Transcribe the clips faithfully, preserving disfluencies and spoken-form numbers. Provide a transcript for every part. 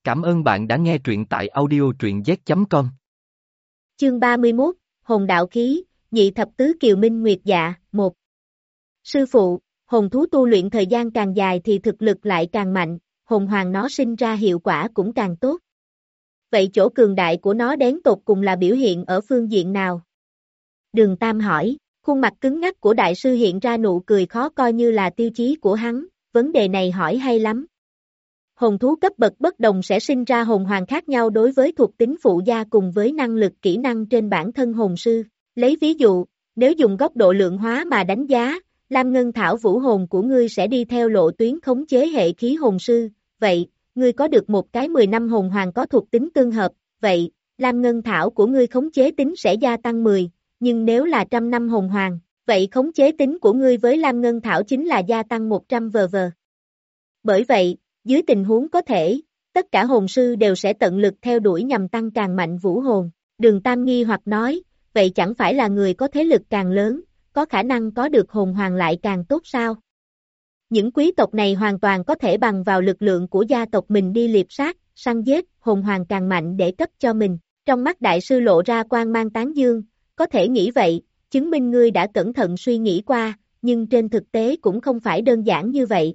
Cảm ơn bạn đã nghe truyện tại audio truyện z chấm com. Chương ba mươi mốt, Hồn đạo khí, nhị thập tứ kiều minh nguyệt dạ, một. Sư phụ, hồn thú tu luyện thời gian càng dài thì thực lực lại càng mạnh, hồn hoàng nó sinh ra hiệu quả cũng càng tốt. Vậy chỗ cường đại của nó đến tột cùng là biểu hiện ở phương diện nào? Đường Tam hỏi, khuôn mặt cứng ngắc của đại sư hiện ra nụ cười khó coi như là tiêu chí của hắn, vấn đề này hỏi hay lắm. Hồn thú cấp bậc bất đồng sẽ sinh ra hồn hoàng khác nhau đối với thuộc tính phụ gia cùng với năng lực kỹ năng trên bản thân hồn sư. Lấy ví dụ, nếu dùng góc độ lượng hóa mà đánh giá, Lam Ngân Thảo vũ hồn của ngươi sẽ đi theo lộ tuyến khống chế hệ khí hồn sư, vậy, ngươi có được một cái mười năm hồn hoàng có thuộc tính tương hợp, vậy, Lam Ngân Thảo của ngươi khống chế tính sẽ gia tăng mười, nhưng nếu là trăm năm hồn hoàng, vậy khống chế tính của ngươi với Lam Ngân Thảo chính là gia tăng một trăm vờ vờ. Bởi vậy, dưới tình huống có thể, tất cả hồn sư đều sẽ tận lực theo đuổi nhằm tăng càng mạnh vũ hồn. Đường Tam nghi hoặc nói, vậy chẳng phải là người có thế lực càng lớn, có khả năng có được hồn hoàng lại càng tốt sao? Những quý tộc này hoàn toàn có thể bằng vào lực lượng của gia tộc mình đi liệp sát, săn giết, hồn hoàng càng mạnh để cấp cho mình. Trong mắt đại sư lộ ra quang mang tán dương, có thể nghĩ vậy, chứng minh ngươi đã cẩn thận suy nghĩ qua, nhưng trên thực tế cũng không phải đơn giản như vậy.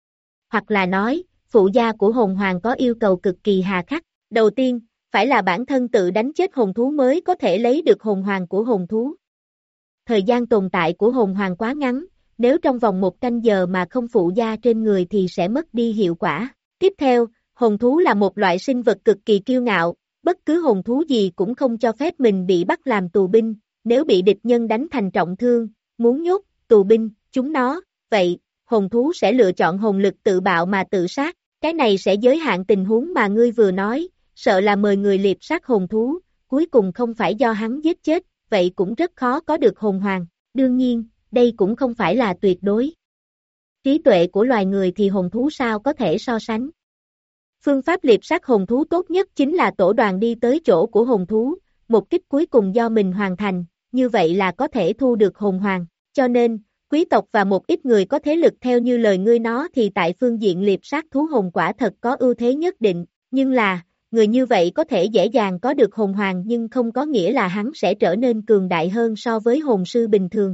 Hoặc là nói, phụ gia của hồn hoàng có yêu cầu cực kỳ hà khắc. Đầu tiên, phải là bản thân tự đánh chết hồn thú mới có thể lấy được hồn hoàng của hồn thú. Thời gian tồn tại của hồn hoàng quá ngắn, nếu trong vòng một canh giờ mà không phụ gia trên người thì sẽ mất đi hiệu quả. Tiếp theo, hồn thú là một loại sinh vật cực kỳ kiêu ngạo, bất cứ hồn thú gì cũng không cho phép mình bị bắt làm tù binh, nếu bị địch nhân đánh thành trọng thương, muốn nhốt, tù binh, chúng nó, vậy, hồn thú sẽ lựa chọn hồn lực tự bạo mà tự sát. Cái này sẽ giới hạn tình huống mà ngươi vừa nói, sợ là mời người liệp sát hồn thú, cuối cùng không phải do hắn giết chết, vậy cũng rất khó có được hồn hoàng. Đương nhiên, đây cũng không phải là tuyệt đối. Trí tuệ của loài người thì hồn thú sao có thể so sánh. Phương pháp liệp sát hồn thú tốt nhất chính là tổ đoàn đi tới chỗ của hồn thú, một kích cuối cùng do mình hoàn thành, như vậy là có thể thu được hồn hoàng. Cho nên, quý tộc và một ít người có thế lực theo như lời ngươi nói thì tại phương diện liệp sát thú hồn quả thật có ưu thế nhất định, nhưng là, người như vậy có thể dễ dàng có được hồn hoàng nhưng không có nghĩa là hắn sẽ trở nên cường đại hơn so với hồn sư bình thường.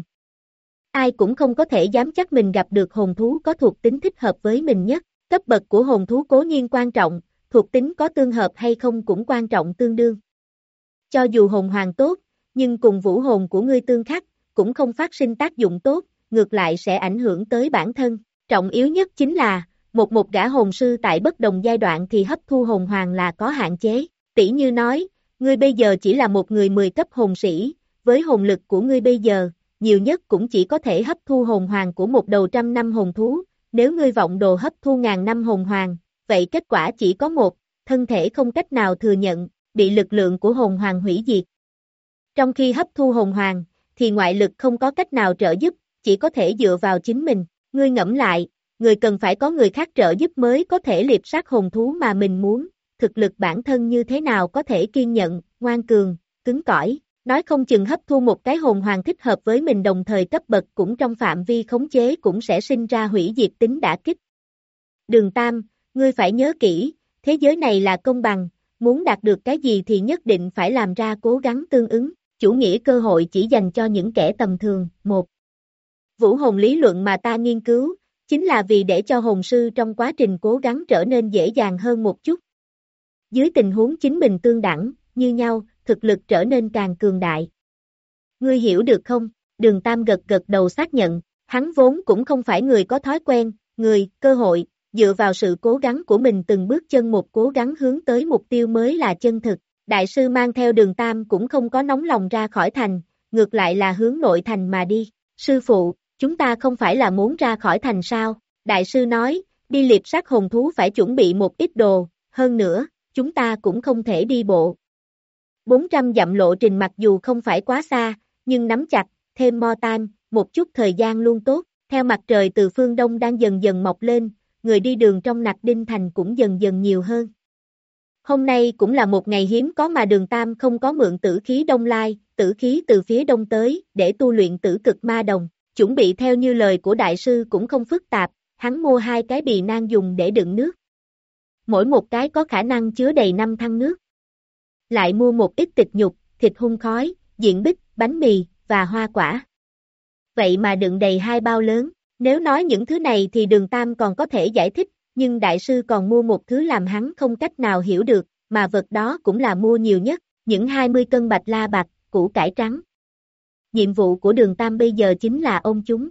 Ai cũng không có thể dám chắc mình gặp được hồn thú có thuộc tính thích hợp với mình nhất, cấp bậc của hồn thú cố nhiên quan trọng, thuộc tính có tương hợp hay không cũng quan trọng tương đương. Cho dù hồn hoàng tốt, nhưng cùng vũ hồn của ngươi tương khắc, cũng không phát sinh tác dụng tốt, ngược lại sẽ ảnh hưởng tới bản thân. Trọng yếu nhất chính là, một một gã hồn sư tại bất đồng giai đoạn thì hấp thu hồn hoàng là có hạn chế. Tỷ như nói, ngươi bây giờ chỉ là một người mười cấp hồn sĩ, với hồn lực của ngươi bây giờ, nhiều nhất cũng chỉ có thể hấp thu hồn hoàng của một đầu trăm năm hồn thú, nếu ngươi vọng đồ hấp thu ngàn năm hồn hoàng, vậy kết quả chỉ có một, thân thể không cách nào thừa nhận, bị lực lượng của hồn hoàng hủy diệt. Trong khi hấp thu hồn hoàng, thì ngoại lực không có cách nào trợ giúp, chỉ có thể dựa vào chính mình. Ngươi ngẫm lại, người cần phải có người khác trợ giúp mới có thể liệp sát hồn thú mà mình muốn, thực lực bản thân như thế nào có thể kiên nhận, ngoan cường, cứng cỏi, nói không chừng hấp thu một cái hồn hoàng thích hợp với mình đồng thời cấp bậc cũng trong phạm vi khống chế cũng sẽ sinh ra hủy diệt tính đả kích. Đường Tam, ngươi phải nhớ kỹ, thế giới này là công bằng, muốn đạt được cái gì thì nhất định phải làm ra cố gắng tương ứng, chủ nghĩa cơ hội chỉ dành cho những kẻ tầm thường. Một. Vũ hồn lý luận mà ta nghiên cứu, chính là vì để cho hồn sư trong quá trình cố gắng trở nên dễ dàng hơn một chút. Dưới tình huống chính mình tương đẳng, như nhau, thực lực trở nên càng cường đại. Ngươi hiểu được không? Đường Tam gật gật đầu xác nhận, hắn vốn cũng không phải người có thói quen, người, cơ hội, dựa vào sự cố gắng của mình từng bước chân một cố gắng hướng tới mục tiêu mới là chân thực. Đại sư mang theo Đường Tam cũng không có nóng lòng ra khỏi thành, ngược lại là hướng nội thành mà đi. Sư phụ, chúng ta không phải là muốn ra khỏi thành sao? Đại sư nói, đi liệp sát hồn thú phải chuẩn bị một ít đồ, hơn nữa, chúng ta cũng không thể đi bộ. bốn trăm dặm lộ trình mặc dù không phải quá xa, nhưng nắm chặt, thêm more time, một chút thời gian luôn tốt. Theo mặt trời từ phương đông đang dần dần mọc lên, người đi đường trong Nặc Đinh Thành cũng dần dần nhiều hơn. Hôm nay cũng là một ngày hiếm có mà Đường Tam không có mượn tử khí đông lai, tử khí từ phía đông tới, để tu luyện tử cực ma đồng. Chuẩn bị theo như lời của đại sư cũng không phức tạp, hắn mua hai cái bì nang dùng để đựng nước. mỗi một cái có khả năng chứa đầy năm thăng nước. Lại mua một ít thịt nhục, thịt hun khói, diện bích, bánh mì, và hoa quả. Vậy mà đựng đầy hai bao lớn, nếu nói những thứ này thì Đường Tam còn có thể giải thích, nhưng đại sư còn mua một thứ làm hắn không cách nào hiểu được, mà vật đó cũng là mua nhiều nhất, những hai mươi cân bạch la bạch, củ cải trắng. Nhiệm vụ của Đường Tam bây giờ chính là ôm chúng.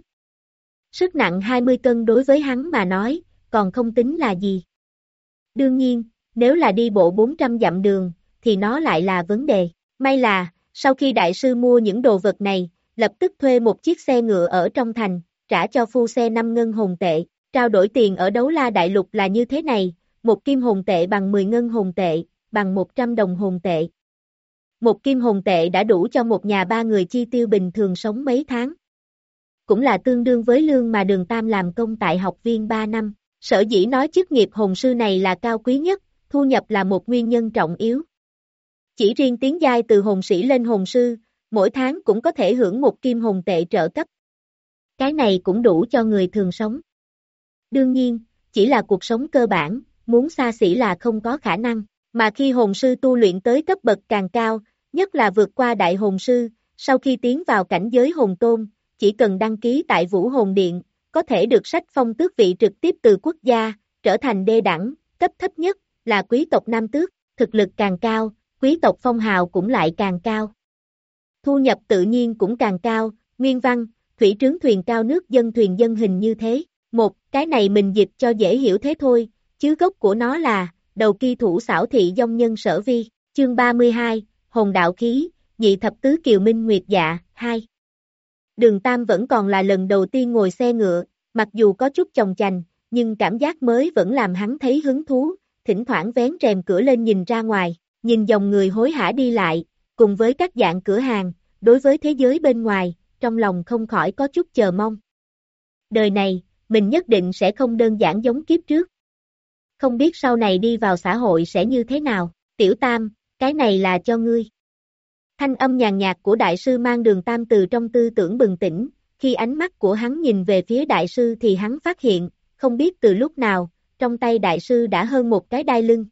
Sức nặng hai mươi cân đối với hắn mà nói, còn không tính là gì. Đương nhiên, nếu là đi bộ bốn trăm dặm đường, thì nó lại là vấn đề. May là, sau khi đại sư mua những đồ vật này, lập tức thuê một chiếc xe ngựa ở trong thành, trả cho phu xe năm ngân hồn tệ. Trao đổi tiền ở Đấu La Đại Lục là như thế này, một kim hồn tệ bằng mười ngân hồn tệ, bằng một trăm đồng hồn tệ. Một kim hồn tệ đã đủ cho một nhà ba người chi tiêu bình thường sống mấy tháng. Cũng là tương đương với lương mà Đường Tam làm công tại học viên ba năm. Sở dĩ nói chức nghiệp hồn sư này là cao quý nhất, thu nhập là một nguyên nhân trọng yếu. Chỉ riêng tiến giai từ hồn sĩ lên hồn sư, mỗi tháng cũng có thể hưởng một kim hồn tệ trợ cấp. Cái này cũng đủ cho người thường sống. Đương nhiên, chỉ là cuộc sống cơ bản, muốn xa xỉ là không có khả năng, mà khi hồn sư tu luyện tới cấp bậc càng cao, nhất là vượt qua đại hồn sư, sau khi tiến vào cảnh giới hồn tôn, chỉ cần đăng ký tại Vũ Hồn Điện, có thể được sách phong tước vị trực tiếp từ quốc gia, trở thành đê đẳng, cấp thấp nhất, là quý tộc nam tước, thực lực càng cao, quý tộc phong hào cũng lại càng cao. Thu nhập tự nhiên cũng càng cao, nguyên văn, thủy trướng thuyền cao nước dân thuyền dân hình như thế. Một, cái này mình dịch cho dễ hiểu thế thôi, chứ gốc của nó là, đầu kỳ thủ xảo thị dông nhân sở vi, chương ba mươi hai, hồn đạo khí, nhị thập tứ kiều minh nguyệt dạ, hai. Đường Tam vẫn còn là lần đầu tiên ngồi xe ngựa, mặc dù có chút chồng chành, nhưng cảm giác mới vẫn làm hắn thấy hứng thú, thỉnh thoảng vén rèm cửa lên nhìn ra ngoài, nhìn dòng người hối hả đi lại, cùng với các dạng cửa hàng, đối với thế giới bên ngoài, trong lòng không khỏi có chút chờ mong. Đời này, mình nhất định sẽ không đơn giản giống kiếp trước. Không biết sau này đi vào xã hội sẽ như thế nào, Tiểu Tam, cái này là cho ngươi. Thanh âm nhàn nhạt của đại sư mang Đường Tam từ trong tư tưởng bừng tỉnh, khi ánh mắt của hắn nhìn về phía đại sư thì hắn phát hiện, không biết từ lúc nào, trong tay đại sư đã hơn một cái đai lưng.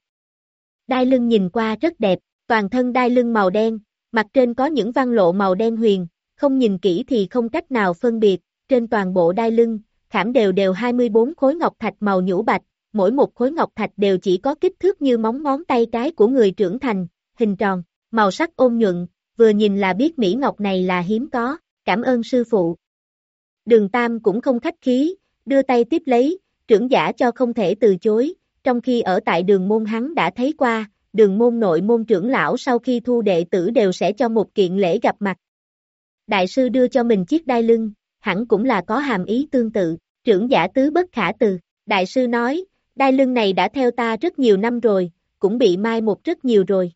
Đai lưng nhìn qua rất đẹp, toàn thân đai lưng màu đen, mặt trên có những văn lộ màu đen huyền, không nhìn kỹ thì không cách nào phân biệt, trên toàn bộ đai lưng, khảm đều đều hai mươi bốn khối ngọc thạch màu nhũ bạch, mỗi một khối ngọc thạch đều chỉ có kích thước như móng ngón tay cái của người trưởng thành, hình tròn, màu sắc ôn nhuận, vừa nhìn là biết mỹ ngọc này là hiếm có, cảm ơn sư phụ. Đường Tam cũng không khách khí, đưa tay tiếp lấy, trưởng giả cho không thể từ chối, trong khi ở tại đường môn hắn đã thấy qua, đường môn nội môn trưởng lão sau khi thu đệ tử đều sẽ cho một kiện lễ gặp mặt. Đại sư đưa cho mình chiếc đai lưng, hẳn cũng là có hàm ý tương tự, trưởng giả tứ bất khả từ, đại sư nói, đai lưng này đã theo ta rất nhiều năm rồi, cũng bị mai một rất nhiều rồi.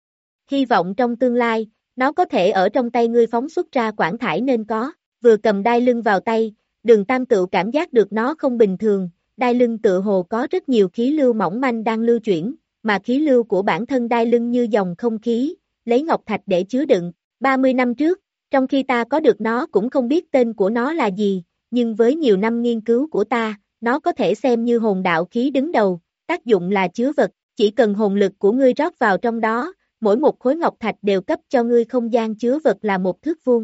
Hy vọng trong tương lai, nó có thể ở trong tay ngươi phóng xuất ra quảng thải nên có, vừa cầm đai lưng vào tay, Đường Tam tự cảm giác được nó không bình thường, đai lưng tự hồ có rất nhiều khí lưu mỏng manh đang lưu chuyển, mà khí lưu của bản thân đai lưng như dòng không khí, lấy ngọc thạch để chứa đựng, ba mươi năm trước, trong khi ta có được nó cũng không biết tên của nó là gì, nhưng với nhiều năm nghiên cứu của ta, nó có thể xem như hồn đạo khí đứng đầu, tác dụng là chứa vật, chỉ cần hồn lực của ngươi rót vào trong đó, mỗi một khối ngọc thạch đều cấp cho ngươi không gian chứa vật là một thước vuông.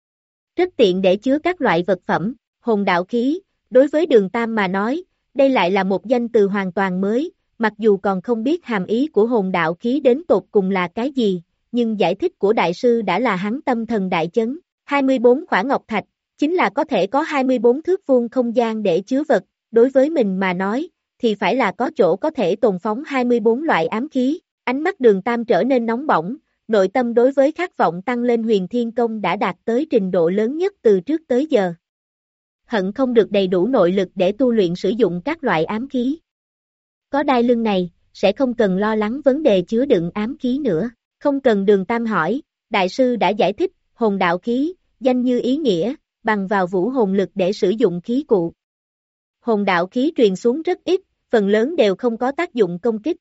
Rất tiện để chứa các loại vật phẩm, hồn đạo khí, đối với Đường Tam mà nói, đây lại là một danh từ hoàn toàn mới, mặc dù còn không biết hàm ý của hồn đạo khí đến tột cùng là cái gì, nhưng giải thích của đại sư đã là hắn tâm thần đại chấn, hai mươi bốn khỏa ngọc thạch, chính là có thể có hai mươi bốn thước vuông không gian để chứa vật, đối với mình mà nói, thì phải là có chỗ có thể tồn phóng hai mươi bốn loại ám khí, ánh mắt Đường Tam trở nên nóng bỏng, nội tâm đối với khát vọng tăng lên huyền thiên công đã đạt tới trình độ lớn nhất từ trước tới giờ. Hận không được đầy đủ nội lực để tu luyện sử dụng các loại ám khí. Có đai lưng này, sẽ không cần lo lắng vấn đề chứa đựng ám khí nữa, không cần Đường Tam hỏi, đại sư đã giải thích, hồn đạo khí, danh như ý nghĩa, bằng vào vũ hồn lực để sử dụng khí cụ. Hồn đạo khí truyền xuống rất ít, phần lớn đều không có tác dụng công kích.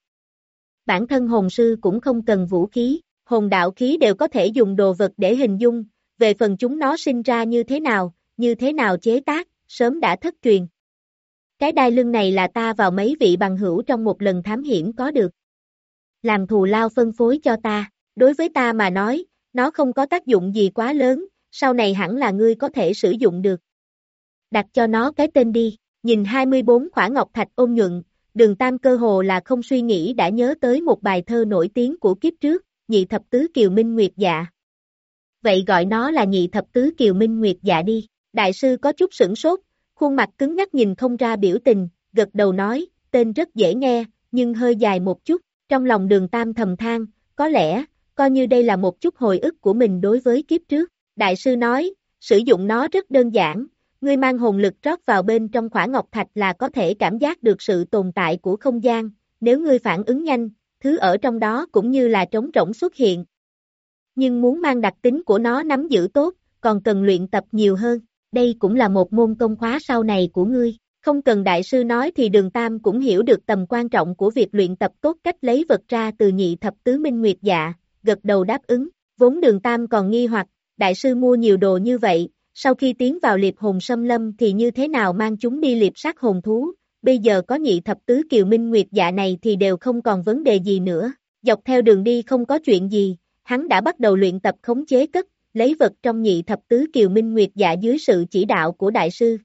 Bản thân hồn sư cũng không cần vũ khí, hồn đạo khí đều có thể dùng đồ vật để hình dung, về phần chúng nó sinh ra như thế nào, như thế nào chế tác, sớm đã thất truyền. Cái đai lưng này là ta vào mấy vị bằng hữu trong một lần thám hiểm có được. Làm thù lao phân phối cho ta, đối với ta mà nói, nó không có tác dụng gì quá lớn, sau này hẳn là ngươi có thể sử dụng được. Đặt cho nó cái tên đi, nhìn hai mươi bốn khỏa ngọc thạch ôn nhuận, Đường Tam cơ hồ là không suy nghĩ đã nhớ tới một bài thơ nổi tiếng của kiếp trước, Nhị thập tứ kiều minh nguyệt dạ. Vậy gọi nó là Nhị thập tứ kiều minh nguyệt dạ đi. Đại sư có chút sửng sốt, khuôn mặt cứng nhắc nhìn không ra biểu tình, gật đầu nói, tên rất dễ nghe, nhưng hơi dài một chút. Trong lòng Đường Tam thầm than, có lẽ, coi như đây là một chút hồi ức của mình đối với kiếp trước. Đại sư nói, sử dụng nó rất đơn giản, ngươi mang hồn lực rót vào bên trong khỏa ngọc thạch là có thể cảm giác được sự tồn tại của không gian, nếu ngươi phản ứng nhanh, thứ ở trong đó cũng như là trống rỗng xuất hiện. Nhưng muốn mang đặc tính của nó nắm giữ tốt, còn cần luyện tập nhiều hơn, đây cũng là một môn công khóa sau này của ngươi. Không cần đại sư nói thì Đường Tam cũng hiểu được tầm quan trọng của việc luyện tập tốt cách lấy vật ra từ Nhị thập tứ minh nguyệt dạ, gật đầu đáp ứng. Vốn Đường Tam còn nghi hoặc, đại sư mua nhiều đồ như vậy, sau khi tiến vào liệp hồn xâm lâm thì như thế nào mang chúng đi liệp sát hồn thú, bây giờ có Nhị thập tứ kiều minh nguyệt dạ này thì đều không còn vấn đề gì nữa. Dọc theo đường đi không có chuyện gì, hắn đã bắt đầu luyện tập khống chế cất, lấy vật trong Nhị thập tứ kiều minh nguyệt dạ dưới sự chỉ đạo của đại sư.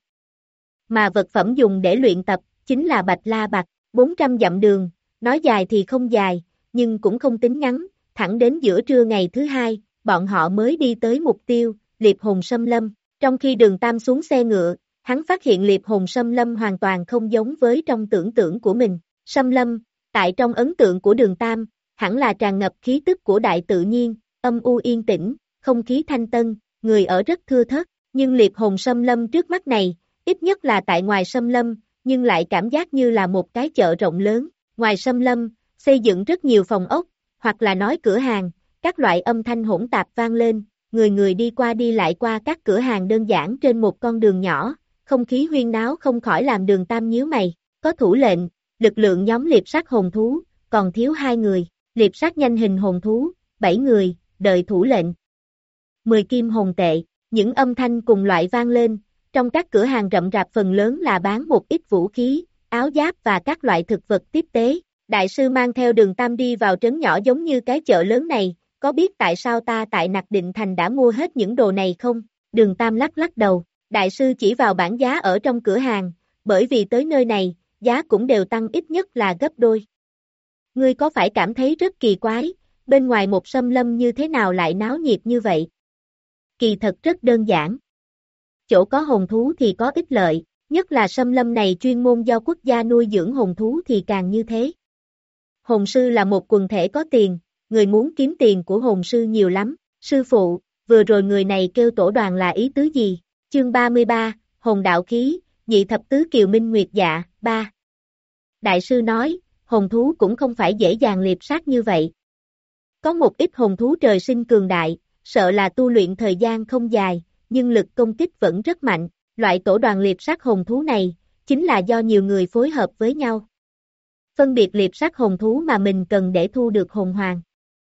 Mà vật phẩm dùng để luyện tập, chính là Bạch La Bạch, bốn trăm dặm đường, nói dài thì không dài, nhưng cũng không tính ngắn, thẳng đến giữa trưa ngày thứ hai, bọn họ mới đi tới mục tiêu, liệp hồn xâm lâm. Trong khi Đường Tam xuống xe ngựa, hắn phát hiện liệp hồn xâm lâm hoàn toàn không giống với trong tưởng tượng của mình. Xâm lâm, tại trong ấn tượng của Đường Tam, hẳn là tràn ngập khí tức của đại tự nhiên, âm u yên tĩnh, không khí thanh tân, người ở rất thưa thớt, nhưng liệp hồn xâm lâm trước mắt này, ít nhất là tại ngoài xâm lâm, nhưng lại cảm giác như là một cái chợ rộng lớn. Ngoài xâm lâm, xây dựng rất nhiều phòng ốc, hoặc là nói cửa hàng, các loại âm thanh hỗn tạp vang lên, người người đi qua đi lại qua các cửa hàng đơn giản trên một con đường nhỏ, không khí huyên náo không khỏi làm Đường Tam nhíu mày. Có thủ lệnh, lực lượng nhóm liệp sát hồn thú, còn thiếu hai người, liệp sát nhanh hình hồn thú, bảy người, đợi thủ lệnh. mười kim hồn tệ, những âm thanh cùng loại vang lên, trong các cửa hàng rậm rạp phần lớn là bán một ít vũ khí, áo giáp và các loại thực vật tiếp tế. Đại sư mang theo Đường Tam đi vào trấn nhỏ giống như cái chợ lớn này, có biết tại sao ta tại Nặc Định Thành đã mua hết những đồ này không? Đường Tam lắc lắc đầu, đại sư chỉ vào bảng giá ở trong cửa hàng, bởi vì tới nơi này, giá cũng đều tăng ít nhất là gấp đôi. Ngươi có phải cảm thấy rất kỳ quái, bên ngoài một xâm lâm như thế nào lại náo nhiệt như vậy? Kỳ thật rất đơn giản. Chỗ có hồn thú thì có ích lợi, nhất là xâm lâm này chuyên môn do quốc gia nuôi dưỡng hồn thú thì càng như thế. Hồn sư là một quần thể có tiền, người muốn kiếm tiền của hồn sư nhiều lắm. Sư phụ, vừa rồi người này kêu tổ đoàn là ý tứ gì? Chương ba mươi ba, Hồn đạo khí, Nhị thập tứ kiều minh nguyệt dạ, ba. Đại sư nói, hồn thú cũng không phải dễ dàng liệp sát như vậy. Có một ít hồn thú trời sinh cường đại, sợ là tu luyện thời gian không dài, nhưng lực công kích vẫn rất mạnh. Loại tổ đoàn liệp sát hồn thú này, chính là do nhiều người phối hợp với nhau. Phân biệt liệp sát hồn thú mà mình cần để thu được hồn hoàng.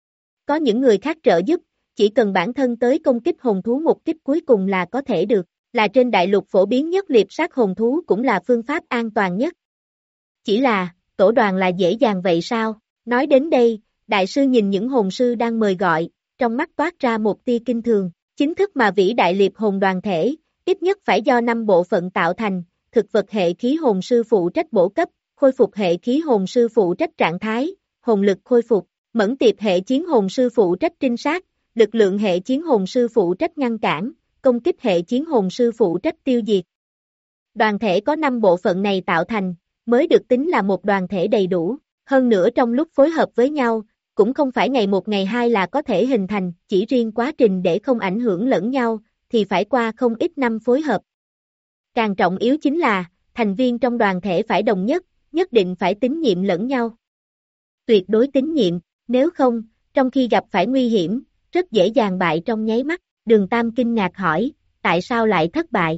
Có những người khác trợ giúp, chỉ cần bản thân tới công kích hồn thú một kích cuối cùng là có thể được, là trên đại lục phổ biến nhất liệp sát hồn thú cũng là phương pháp an toàn nhất. Chỉ là, tổ đoàn là dễ dàng vậy sao? Nói đến đây, đại sư nhìn những hồn sư đang mời gọi, trong mắt toát ra một tia kinh thường, chính thức mà vĩ đại liệp hồn đoàn thể, ít nhất phải do năm bộ phận tạo thành, thực vật hệ khí hồn sư phụ trách bổ cấp, khôi phục hệ khí hồn sư phụ trách trạng thái, hồn lực khôi phục, mẫn tiệp hệ chiến hồn sư phụ trách trinh sát, lực lượng hệ chiến hồn sư phụ trách ngăn cản, công kích hệ chiến hồn sư phụ trách tiêu diệt. Đoàn thể có năm bộ phận này tạo thành, mới được tính là một đoàn thể đầy đủ, hơn nữa trong lúc phối hợp với nhau, cũng không phải ngày một ngày hai là có thể hình thành, chỉ riêng quá trình để không ảnh hưởng lẫn nhau, thì phải qua không ít năm phối hợp. Càng trọng yếu chính là, thành viên trong đoàn thể phải đồng nhất, nhất định phải tín nhiệm lẫn nhau. Tuyệt đối tín nhiệm, nếu không, trong khi gặp phải nguy hiểm, rất dễ dàng bại trong nháy mắt. Đường Tam kinh ngạc hỏi, tại sao lại thất bại?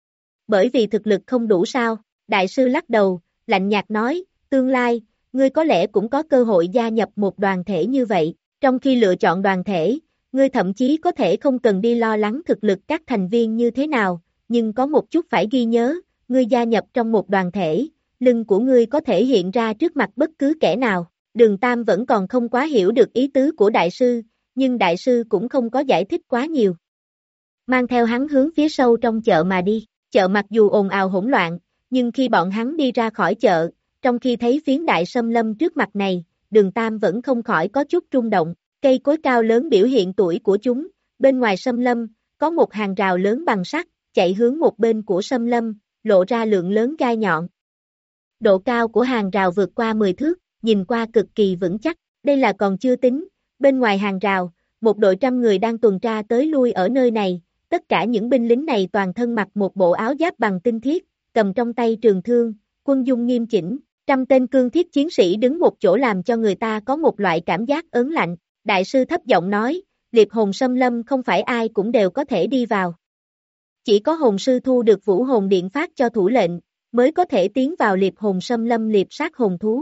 Bởi vì thực lực không đủ sao? Đại sư lắc đầu, lạnh nhạt nói, tương lai, ngươi có lẽ cũng có cơ hội gia nhập một đoàn thể như vậy. Trong khi lựa chọn đoàn thể, ngươi thậm chí có thể không cần đi lo lắng thực lực các thành viên như thế nào, nhưng có một chút phải ghi nhớ, ngươi gia nhập trong một đoàn thể, lưng của ngươi có thể hiện ra trước mặt bất cứ kẻ nào. Đường Tam vẫn còn không quá hiểu được ý tứ của đại sư, nhưng đại sư cũng không có giải thích quá nhiều. Mang theo hắn hướng phía sâu trong chợ mà đi, chợ mặc dù ồn ào hỗn loạn, nhưng khi bọn hắn đi ra khỏi chợ, trong khi thấy phiến đại sâm lâm trước mặt này, Đường Tam vẫn không khỏi có chút rung động, cây cối cao lớn biểu hiện tuổi của chúng, bên ngoài sâm lâm, có một hàng rào lớn bằng sắt, chạy hướng một bên của sâm lâm, lộ ra lượng lớn gai nhọn. Độ cao của hàng rào vượt qua mười thước, nhìn qua cực kỳ vững chắc, đây là còn chưa tính, bên ngoài hàng rào, một đội trăm người đang tuần tra tới lui ở nơi này, tất cả những binh lính này toàn thân mặc một bộ áo giáp bằng tinh thiết, cầm trong tay trường thương, quân dung nghiêm chỉnh, trăm tên cương thiết chiến sĩ đứng một chỗ làm cho người ta có một loại cảm giác ớn lạnh. Đại sư thấp giọng nói, Liệp Hồn Xâm Lâm không phải ai cũng đều có thể đi vào. Chỉ có hồn sư thu được Vũ Hồn Điện phát cho thủ lệnh, mới có thể tiến vào Liệp Hồn Xâm Lâm liệp sát hồn thú.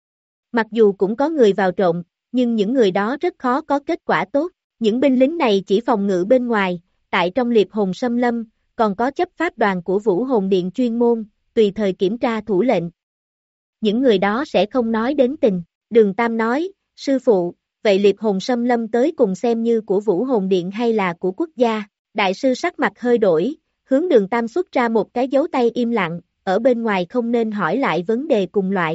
Mặc dù cũng có người vào trộm, nhưng những người đó rất khó có kết quả tốt. Những binh lính này chỉ phòng ngự bên ngoài, tại trong Liệp Hồn Xâm Lâm, còn có chấp pháp đoàn của Vũ Hồn Điện chuyên môn, tùy thời kiểm tra thủ lệnh. Những người đó sẽ không nói đến tình. Đường Tam nói, sư phụ, vậy Liệp Hồn Xâm Lâm tới cùng xem như của Vũ Hồn Điện hay là của quốc gia? Đại sư sắc mặt hơi đổi, hướng Đường Tam xuất ra một cái dấu tay im lặng, ở bên ngoài không nên hỏi lại vấn đề cùng loại.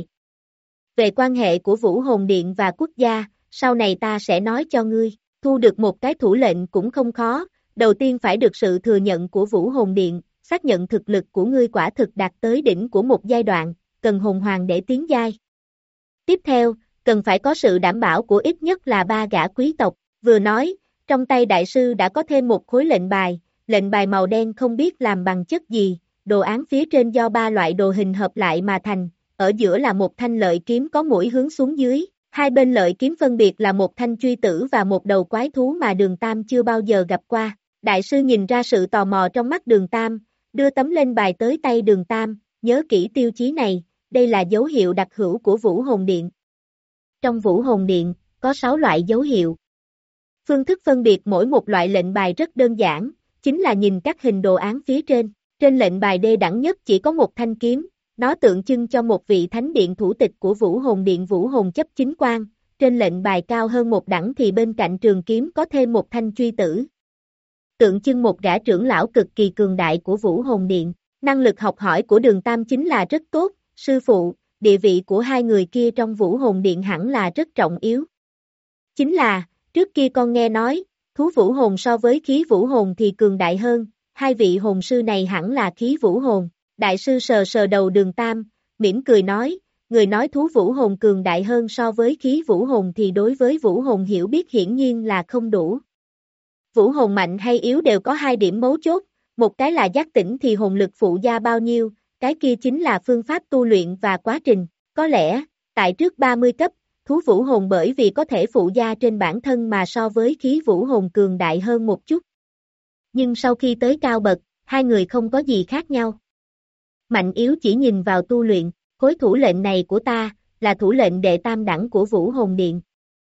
Về quan hệ của Vũ Hồn Điện và quốc gia, sau này ta sẽ nói cho ngươi, thu được một cái thủ lệnh cũng không khó, đầu tiên phải được sự thừa nhận của Vũ Hồn Điện, xác nhận thực lực của ngươi quả thực đạt tới đỉnh của một giai đoạn, cần hồn hoàng để tiến giai. Tiếp theo, cần phải có sự đảm bảo của ít nhất là ba gã quý tộc, vừa nói, trong tay đại sư đã có thêm một khối lệnh bài, lệnh bài màu đen không biết làm bằng chất gì, đồ án phía trên do ba loại đồ hình hợp lại mà thành, ở giữa là một thanh lợi kiếm có mũi hướng xuống dưới, hai bên lợi kiếm phân biệt là một thanh truy tử và một đầu quái thú mà Đường Tam chưa bao giờ gặp qua. Đại sư nhìn ra sự tò mò trong mắt Đường Tam, đưa tấm lên bài tới tay Đường Tam, nhớ kỹ tiêu chí này, đây là dấu hiệu đặc hữu của Vũ Hồn Điện. Trong Vũ Hồn Điện, có sáu loại dấu hiệu. Phương thức phân biệt mỗi một loại lệnh bài rất đơn giản, chính là nhìn các hình đồ án phía trên. Trên lệnh bài đê đẳng nhất chỉ có một thanh kiếm, nó tượng trưng cho một vị thánh điện thủ tịch của Vũ Hồn Điện Vũ Hồn chấp chính quan. Trên lệnh bài cao hơn một đẳng thì bên cạnh trường kiếm có thêm một thanh truy tử, tượng trưng một gã trưởng lão cực kỳ cường đại của Vũ Hồn Điện. Năng lực học hỏi của Đường Tam chính là rất tốt, sư phụ, địa vị của hai người kia trong Vũ Hồn Điện hẳn là rất trọng yếu. Chính là, trước kia con nghe nói, thú vũ hồn so với khí vũ hồn thì cường đại hơn, hai vị hồn sư này hẳn là khí vũ hồn. Đại sư sờ sờ đầu Đường Tam, mỉm cười nói, người nói thú vũ hồn cường đại hơn so với khí vũ hồn thì đối với vũ hồn hiểu biết hiển nhiên là không đủ. Vũ hồn mạnh hay yếu đều có hai điểm mấu chốt, một cái là giác tỉnh thì hồn lực phụ gia bao nhiêu, cái kia chính là phương pháp tu luyện và quá trình. Có lẽ, tại trước ba mươi cấp, thú vũ hồn bởi vì có thể phụ gia trên bản thân mà so với khí vũ hồn cường đại hơn một chút. Nhưng sau khi tới cao bậc, hai người không có gì khác nhau. Mạnh yếu chỉ nhìn vào tu luyện, khối thủ lệnh này của ta, là thủ lệnh đệ tam đẳng của Vũ Hồn Điện.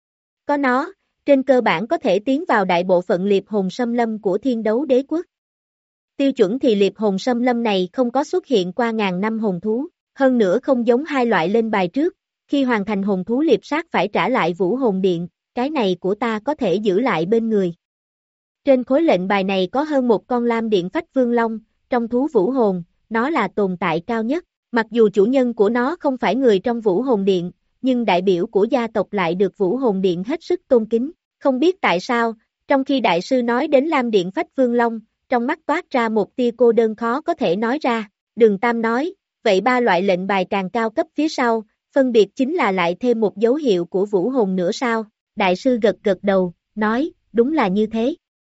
Có nó, trên cơ bản có thể tiến vào đại bộ phận liệp hồn xâm lâm của Thiên Đấu Đế Quốc. Tiêu chuẩn thì liệp hồn xâm lâm này không có xuất hiện qua ngàn năm hồn thú, hơn nữa không giống hai loại lên bài trước, khi hoàn thành hồn thú liệp sát phải trả lại Vũ Hồn Điện, cái này của ta có thể giữ lại bên người. Trên khối lệnh bài này có hơn một con lam điện phách vương long, trong thú vũ hồn, nó là tồn tại cao nhất, mặc dù chủ nhân của nó không phải người trong Vũ Hồn Điện, nhưng đại biểu của gia tộc lại được Vũ Hồn Điện hết sức tôn kính. Không biết tại sao, trong khi đại sư nói đến lam điện phách vương long, trong mắt toát ra một tia cô đơn khó có thể nói ra. Đường Tam nói, vậy ba loại lệnh bài càng cao cấp phía sau, phân biệt chính là lại thêm một dấu hiệu của vũ hồn nữa sao? Đại sư gật gật đầu, nói, đúng là như thế.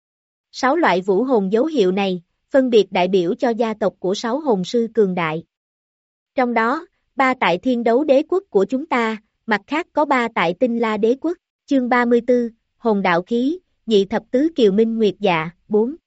Sáu loại vũ hồn dấu hiệu này, phân biệt đại biểu cho gia tộc của sáu hồn sư cường đại. Trong đó, ba tại Thiên Đấu Đế Quốc của chúng ta, mặt khác có ba tại Tinh La Đế Quốc. Chương ba mươi tư, Hồn Đạo Khí, Nhị Thập Tứ Kiều Minh Nguyệt Dạ, bốn.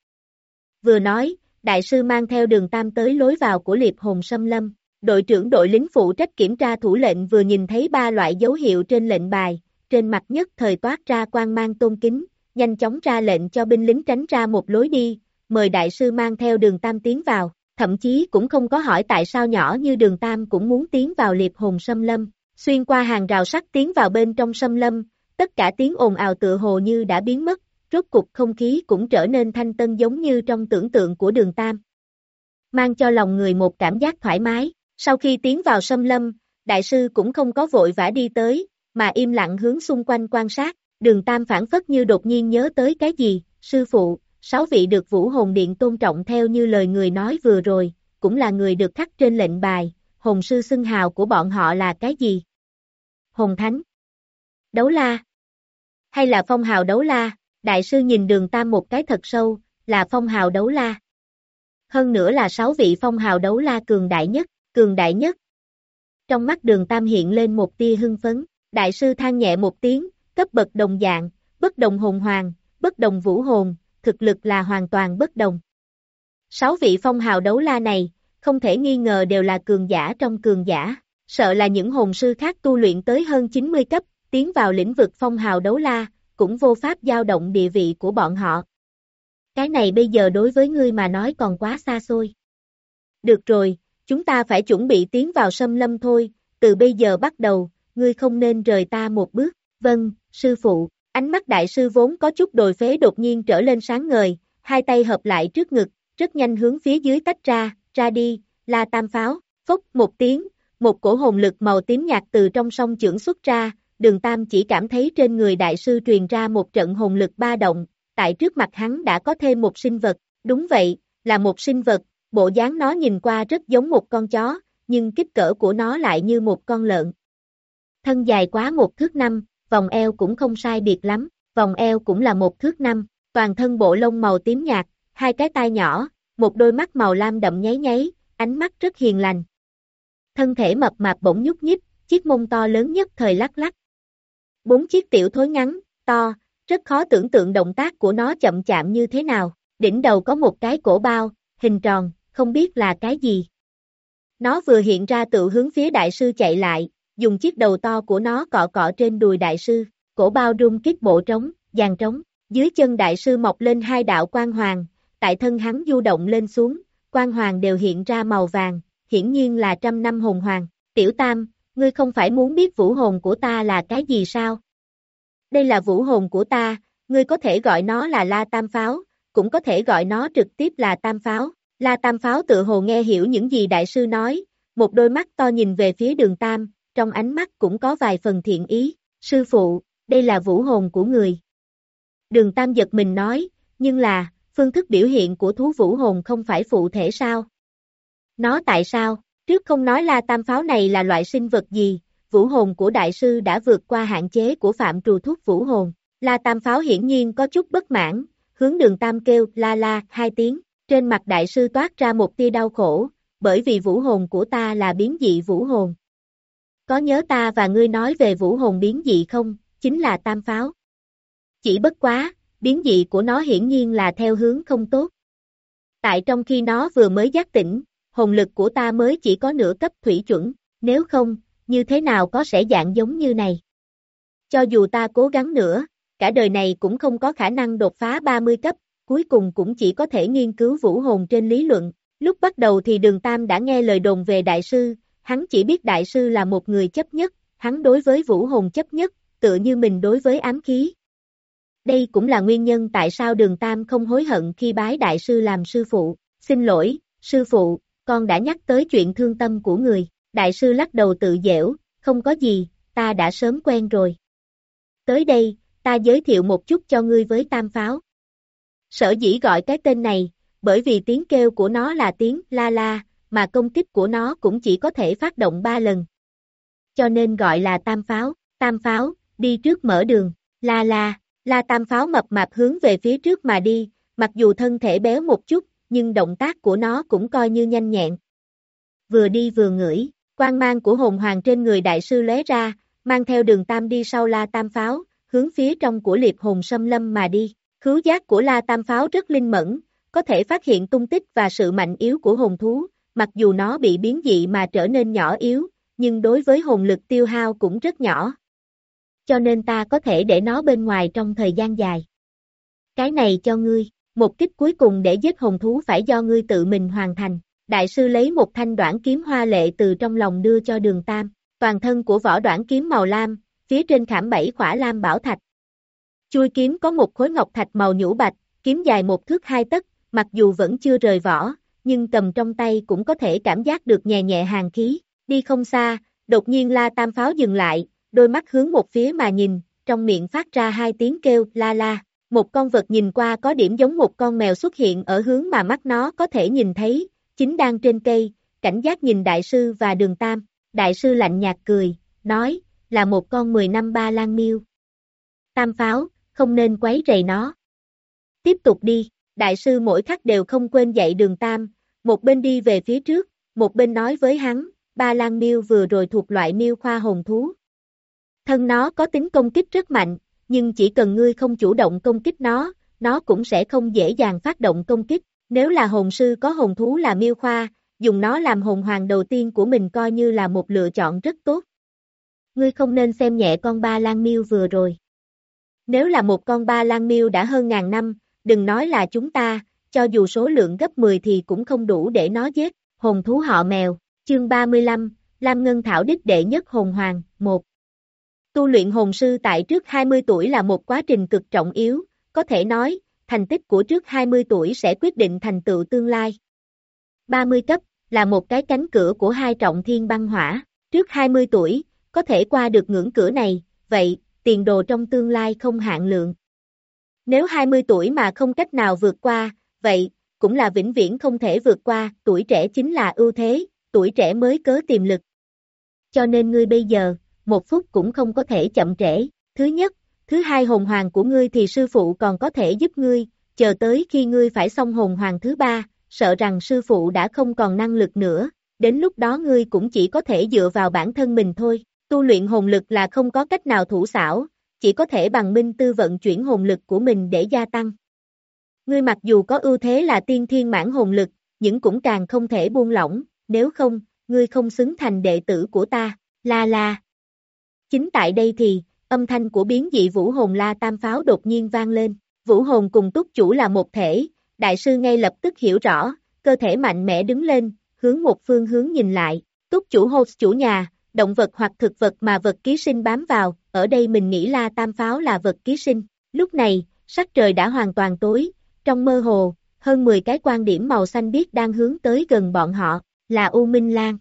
Vừa nói, đại sư mang theo Đường Tam tới lối vào của liệp hồn xâm lâm. Đội trưởng đội lính phụ trách kiểm tra thủ lệnh vừa nhìn thấy ba loại dấu hiệu trên lệnh bài, trên mặt nhất thời toát ra quang mang tôn kính, nhanh chóng ra lệnh cho binh lính tránh ra một lối đi, mời đại sư mang theo Đường Tam tiến vào. thậm chí cũng không có hỏi tại sao nhỏ như Đường Tam cũng muốn tiến vào liệp hồn xâm lâm, xuyên qua hàng rào sắt tiến vào bên trong xâm lâm, tất cả tiếng ồn ào tựa hồ như đã biến mất, rốt cục không khí cũng trở nên thanh tân giống như trong tưởng tượng của Đường Tam. Mang cho lòng người một cảm giác thoải mái, sau khi tiến vào xâm lâm, đại sư cũng không có vội vã đi tới, mà im lặng hướng xung quanh quan sát, Đường Tam phản phất như đột nhiên nhớ tới cái gì, sư phụ, sáu vị được Vũ Hồn Điện tôn trọng theo như lời người nói vừa rồi, cũng là người được khắc trên lệnh bài, hồn sư xưng hào của bọn họ là cái gì? Hồn Thánh, Đấu La, hay là phong hào Đấu La? Đại sư nhìn Đường Tam một cái thật sâu, là phong hào Đấu La. Hơn nữa là sáu vị phong hào Đấu La cường đại nhất, cường đại nhất. Trong mắt Đường Tam hiện lên một tia hưng phấn, đại sư than nhẹ một tiếng, cấp bậc đồng dạng, bất đồng hồn hoàng, bất đồng vũ hồn, thực lực là hoàn toàn bất đồng. Sáu vị phong hào Đấu La này, không thể nghi ngờ đều là cường giả trong cường giả, sợ là những hồn sư khác tu luyện tới hơn chín mươi cấp, tiến vào lĩnh vực phong hào Đấu La, cũng vô pháp dao động địa vị của bọn họ. Cái này bây giờ đối với ngươi mà nói còn quá xa xôi. Được rồi, chúng ta phải chuẩn bị tiến vào xâm lâm thôi, từ bây giờ bắt đầu, ngươi không nên rời ta một bước. Vâng, sư phụ. Ánh mắt đại sư vốn có chút đồi phế đột nhiên trở lên sáng ngời, hai tay hợp lại trước ngực, rất nhanh hướng phía dưới tách ra, ra đi, La Tam Pháo, phốc một tiếng, một cổ hồn lực màu tím nhạt từ trong song chưởng xuất ra, Đường Tam chỉ cảm thấy trên người đại sư truyền ra một trận hồn lực ba động, tại trước mặt hắn đã có thêm một sinh vật, đúng vậy, là một sinh vật, bộ dáng nó nhìn qua rất giống một con chó, nhưng kích cỡ của nó lại như một con lợn. Thân dài quá một thước năm, vòng eo cũng không sai biệt lắm, vòng eo cũng là một thước năm, toàn thân bộ lông màu tím nhạt, hai cái tai nhỏ, một đôi mắt màu lam đậm nháy nháy, ánh mắt rất hiền lành. Thân thể mập mạp bỗng nhúc nhích, chiếc mông to lớn nhất thời lắc lắc. Bốn chiếc tiểu thối ngắn, to, rất khó tưởng tượng động tác của nó chậm chạm như thế nào, đỉnh đầu có một cái cổ bao, hình tròn, không biết là cái gì. Nó vừa hiện ra tự hướng phía đại sư chạy lại, dùng chiếc đầu to của nó cọ cọ trên đùi đại sư, cổ bao rung kích bộ trống, dàn trống, dưới chân đại sư mọc lên hai đạo quang hoàng, tại thân hắn du động lên xuống, quang hoàng đều hiện ra màu vàng, hiển nhiên là trăm năm hồn hoàng. Tiểu Tam, ngươi không phải muốn biết vũ hồn của ta là cái gì sao? Đây là vũ hồn của ta, ngươi có thể gọi nó là La Tam Pháo, cũng có thể gọi nó trực tiếp là Tam Pháo. La Tam Pháo tự hồ nghe hiểu những gì đại sư nói, một đôi mắt to nhìn về phía Đường Tam, trong ánh mắt cũng có vài phần thiện ý. Sư phụ, đây là vũ hồn của người. Đường Tam giật mình nói, nhưng là, phương thức biểu hiện của thú vũ hồn không phải phụ thể sao? Nó tại sao? Trước không nói La Tam Pháo này là loại sinh vật gì, vũ hồn của đại sư đã vượt qua hạn chế của phạm trù thuốc vũ hồn. La Tam Pháo hiển nhiên có chút bất mãn, hướng Đường Tam kêu la la hai tiếng, trên mặt đại sư toát ra một tia đau khổ, bởi vì vũ hồn của ta là biến dị vũ hồn. Có nhớ ta và ngươi nói về vũ hồn biến dị không, chính là Tam Pháo. Chỉ bất quá, biến dị của nó hiển nhiên là theo hướng không tốt. Tại trong khi nó vừa mới giác tỉnh, hồn lực của ta mới chỉ có nửa cấp thủy chuẩn, nếu không, như thế nào có sẽ dạng giống như này. Cho dù ta cố gắng nữa, cả đời này cũng không có khả năng đột phá ba mươi cấp, cuối cùng cũng chỉ có thể nghiên cứu vũ hồn trên lý luận. Lúc bắt đầu thì Đường Tam đã nghe lời đồn về đại sư, hắn chỉ biết đại sư là một người chấp nhất, hắn đối với vũ hồn chấp nhất, tựa như mình đối với ám khí. Đây cũng là nguyên nhân tại sao Đường Tam không hối hận khi bái đại sư làm sư phụ. Xin lỗi, sư phụ, con đã nhắc tới chuyện thương tâm của người. Đại sư lắc đầu tự giễu, không có gì, ta đã sớm quen rồi. Tới đây, ta giới thiệu một chút cho ngươi với Tam Pháo. Sở dĩ gọi cái tên này, bởi vì tiếng kêu của nó là tiếng la la, mà công kích của nó cũng chỉ có thể phát động ba lần. Cho nên gọi là Tam Pháo. Tam Pháo, đi trước mở đường, la la, la Tam Pháo mập mạp hướng về phía trước mà đi, mặc dù thân thể béo một chút, nhưng động tác của nó cũng coi như nhanh nhẹn. Vừa đi vừa ngửi, quang mang của hồn hoàng trên người đại sư lóe ra, mang theo Đường Tam đi sau La Tam Pháo, hướng phía trong của liệp hồn xâm lâm mà đi. Khứu giác của La Tam Pháo rất linh mẫn, có thể phát hiện tung tích và sự mạnh yếu của hồn thú, mặc dù nó bị biến dị mà trở nên nhỏ yếu, nhưng đối với hồn lực tiêu hao cũng rất nhỏ. Cho nên ta có thể để nó bên ngoài trong thời gian dài. Cái này cho ngươi, một kích cuối cùng để giết hồn thú phải do ngươi tự mình hoàn thành. đại sư lấy một thanh đoản kiếm hoa lệ từ trong lòng đưa cho Đường Tam, toàn thân của vỏ đoản kiếm màu lam, phía trên khảm bảy khỏa lam bảo thạch. Chui kiếm có một khối ngọc thạch màu nhũ bạch, kiếm dài một thước hai tấc, mặc dù vẫn chưa rời vỏ, nhưng cầm trong tay cũng có thể cảm giác được nhẹ nhẹ hàn khí. Đi không xa, đột nhiên La Tam Pháo dừng lại, đôi mắt hướng một phía mà nhìn, trong miệng phát ra hai tiếng kêu la la. Một con vật nhìn qua có điểm giống một con mèo xuất hiện ở hướng mà mắt nó có thể nhìn thấy, chính đang trên cây, cảnh giác nhìn đại sư và Đường Tam. Đại sư lạnh nhạt cười, nói, là một con mười năm ba lang miêu. Tam Pháo, không nên quấy rầy nó. Tiếp tục đi, đại sư mỗi khắc đều không quên dạy Đường Tam, một bên đi về phía trước, một bên nói với hắn, ba lang miêu vừa rồi thuộc loại miêu khoa hồn thú. Thân nó có tính công kích rất mạnh, nhưng chỉ cần ngươi không chủ động công kích nó, nó cũng sẽ không dễ dàng phát động công kích. Nếu là hồn sư có hồn thú là miêu khoa, dùng nó làm hồn hoàng đầu tiên của mình coi như là một lựa chọn rất tốt. Ngươi không nên xem nhẹ con ba lang miêu vừa rồi. Nếu là một con ba lang miêu đã hơn ngàn năm, đừng nói là chúng ta, cho dù số lượng gấp mười thì cũng không đủ để nó giết. Hồn thú họ mèo, chương ba mươi lăm, Lam Ngân Thảo đích đệ nhất hồn hoàng, một. Tu luyện hồn sư tại trước hai mươi tuổi là một quá trình cực trọng yếu, có thể nói, thành tích của trước hai mươi tuổi sẽ quyết định thành tựu tương lai. ba mươi cấp, là một cái cánh cửa của hai trọng thiên băng hỏa, trước hai mươi tuổi, có thể qua được ngưỡng cửa này, vậy, tiền đồ trong tương lai không hạn lượng. Nếu hai mươi tuổi mà không cách nào vượt qua, vậy, cũng là vĩnh viễn không thể vượt qua, tuổi trẻ chính là ưu thế, tuổi trẻ mới cớ tiềm lực. Cho nên ngươi bây giờ, một phút cũng không có thể chậm trễ, thứ nhất, thứ hai hồn hoàng của ngươi thì sư phụ còn có thể giúp ngươi, chờ tới khi ngươi phải xong hồn hoàng thứ ba, sợ rằng sư phụ đã không còn năng lực nữa, đến lúc đó ngươi cũng chỉ có thể dựa vào bản thân mình thôi, tu luyện hồn lực là không có cách nào thủ xảo, chỉ có thể bằng minh tư vận chuyển hồn lực của mình để gia tăng. Ngươi mặc dù có ưu thế là tiên thiên mãn hồn lực, nhưng cũng càng không thể buông lỏng, nếu không, ngươi không xứng thành đệ tử của ta, la la. Chính tại đây thì, âm thanh của biến dị vũ hồn La Tam Pháo đột nhiên vang lên, vũ hồn cùng túc chủ là một thể, đại sư ngay lập tức hiểu rõ, cơ thể mạnh mẽ đứng lên, hướng một phương hướng nhìn lại, túc chủ host chủ nhà, động vật hoặc thực vật mà vật ký sinh bám vào, ở đây mình nghĩ La Tam Pháo là vật ký sinh, lúc này, sắc trời đã hoàn toàn tối, trong mơ hồ, hơn mười cái quan điểm màu xanh biếc đang hướng tới gần bọn họ, là U Minh Lan.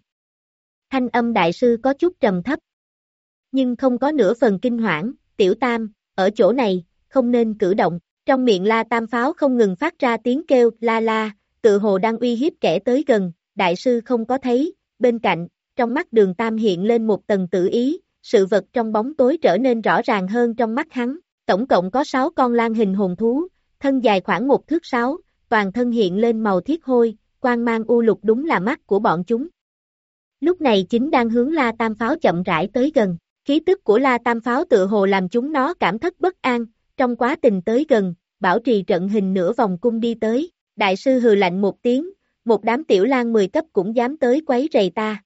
Thanh âm đại sư có chút trầm thấp, nhưng không có nửa phần kinh hoảng, tiểu tam, ở chỗ này, không nên cử động, trong miệng La Tam Pháo không ngừng phát ra tiếng kêu, la la, tự hồ đang uy hiếp kẻ tới gần, đại sư không có thấy, bên cạnh, trong mắt Đường Tam hiện lên một tầng tự ý, sự vật trong bóng tối trở nên rõ ràng hơn trong mắt hắn, tổng cộng có sáu con lan hình hồn thú, thân dài khoảng một thước sáu, toàn thân hiện lên màu thiết hôi, quang mang u lục đúng là mắt của bọn chúng. Lúc này chính đang hướng La Tam Pháo chậm rãi tới gần, khí tức của La Tam Pháo tự hồ làm chúng nó cảm thất bất an, trong quá trình tới gần, bảo trì trận hình nửa vòng cung đi tới, đại sư hừ lạnh một tiếng, một đám tiểu lang mười cấp cũng dám tới quấy rầy ta.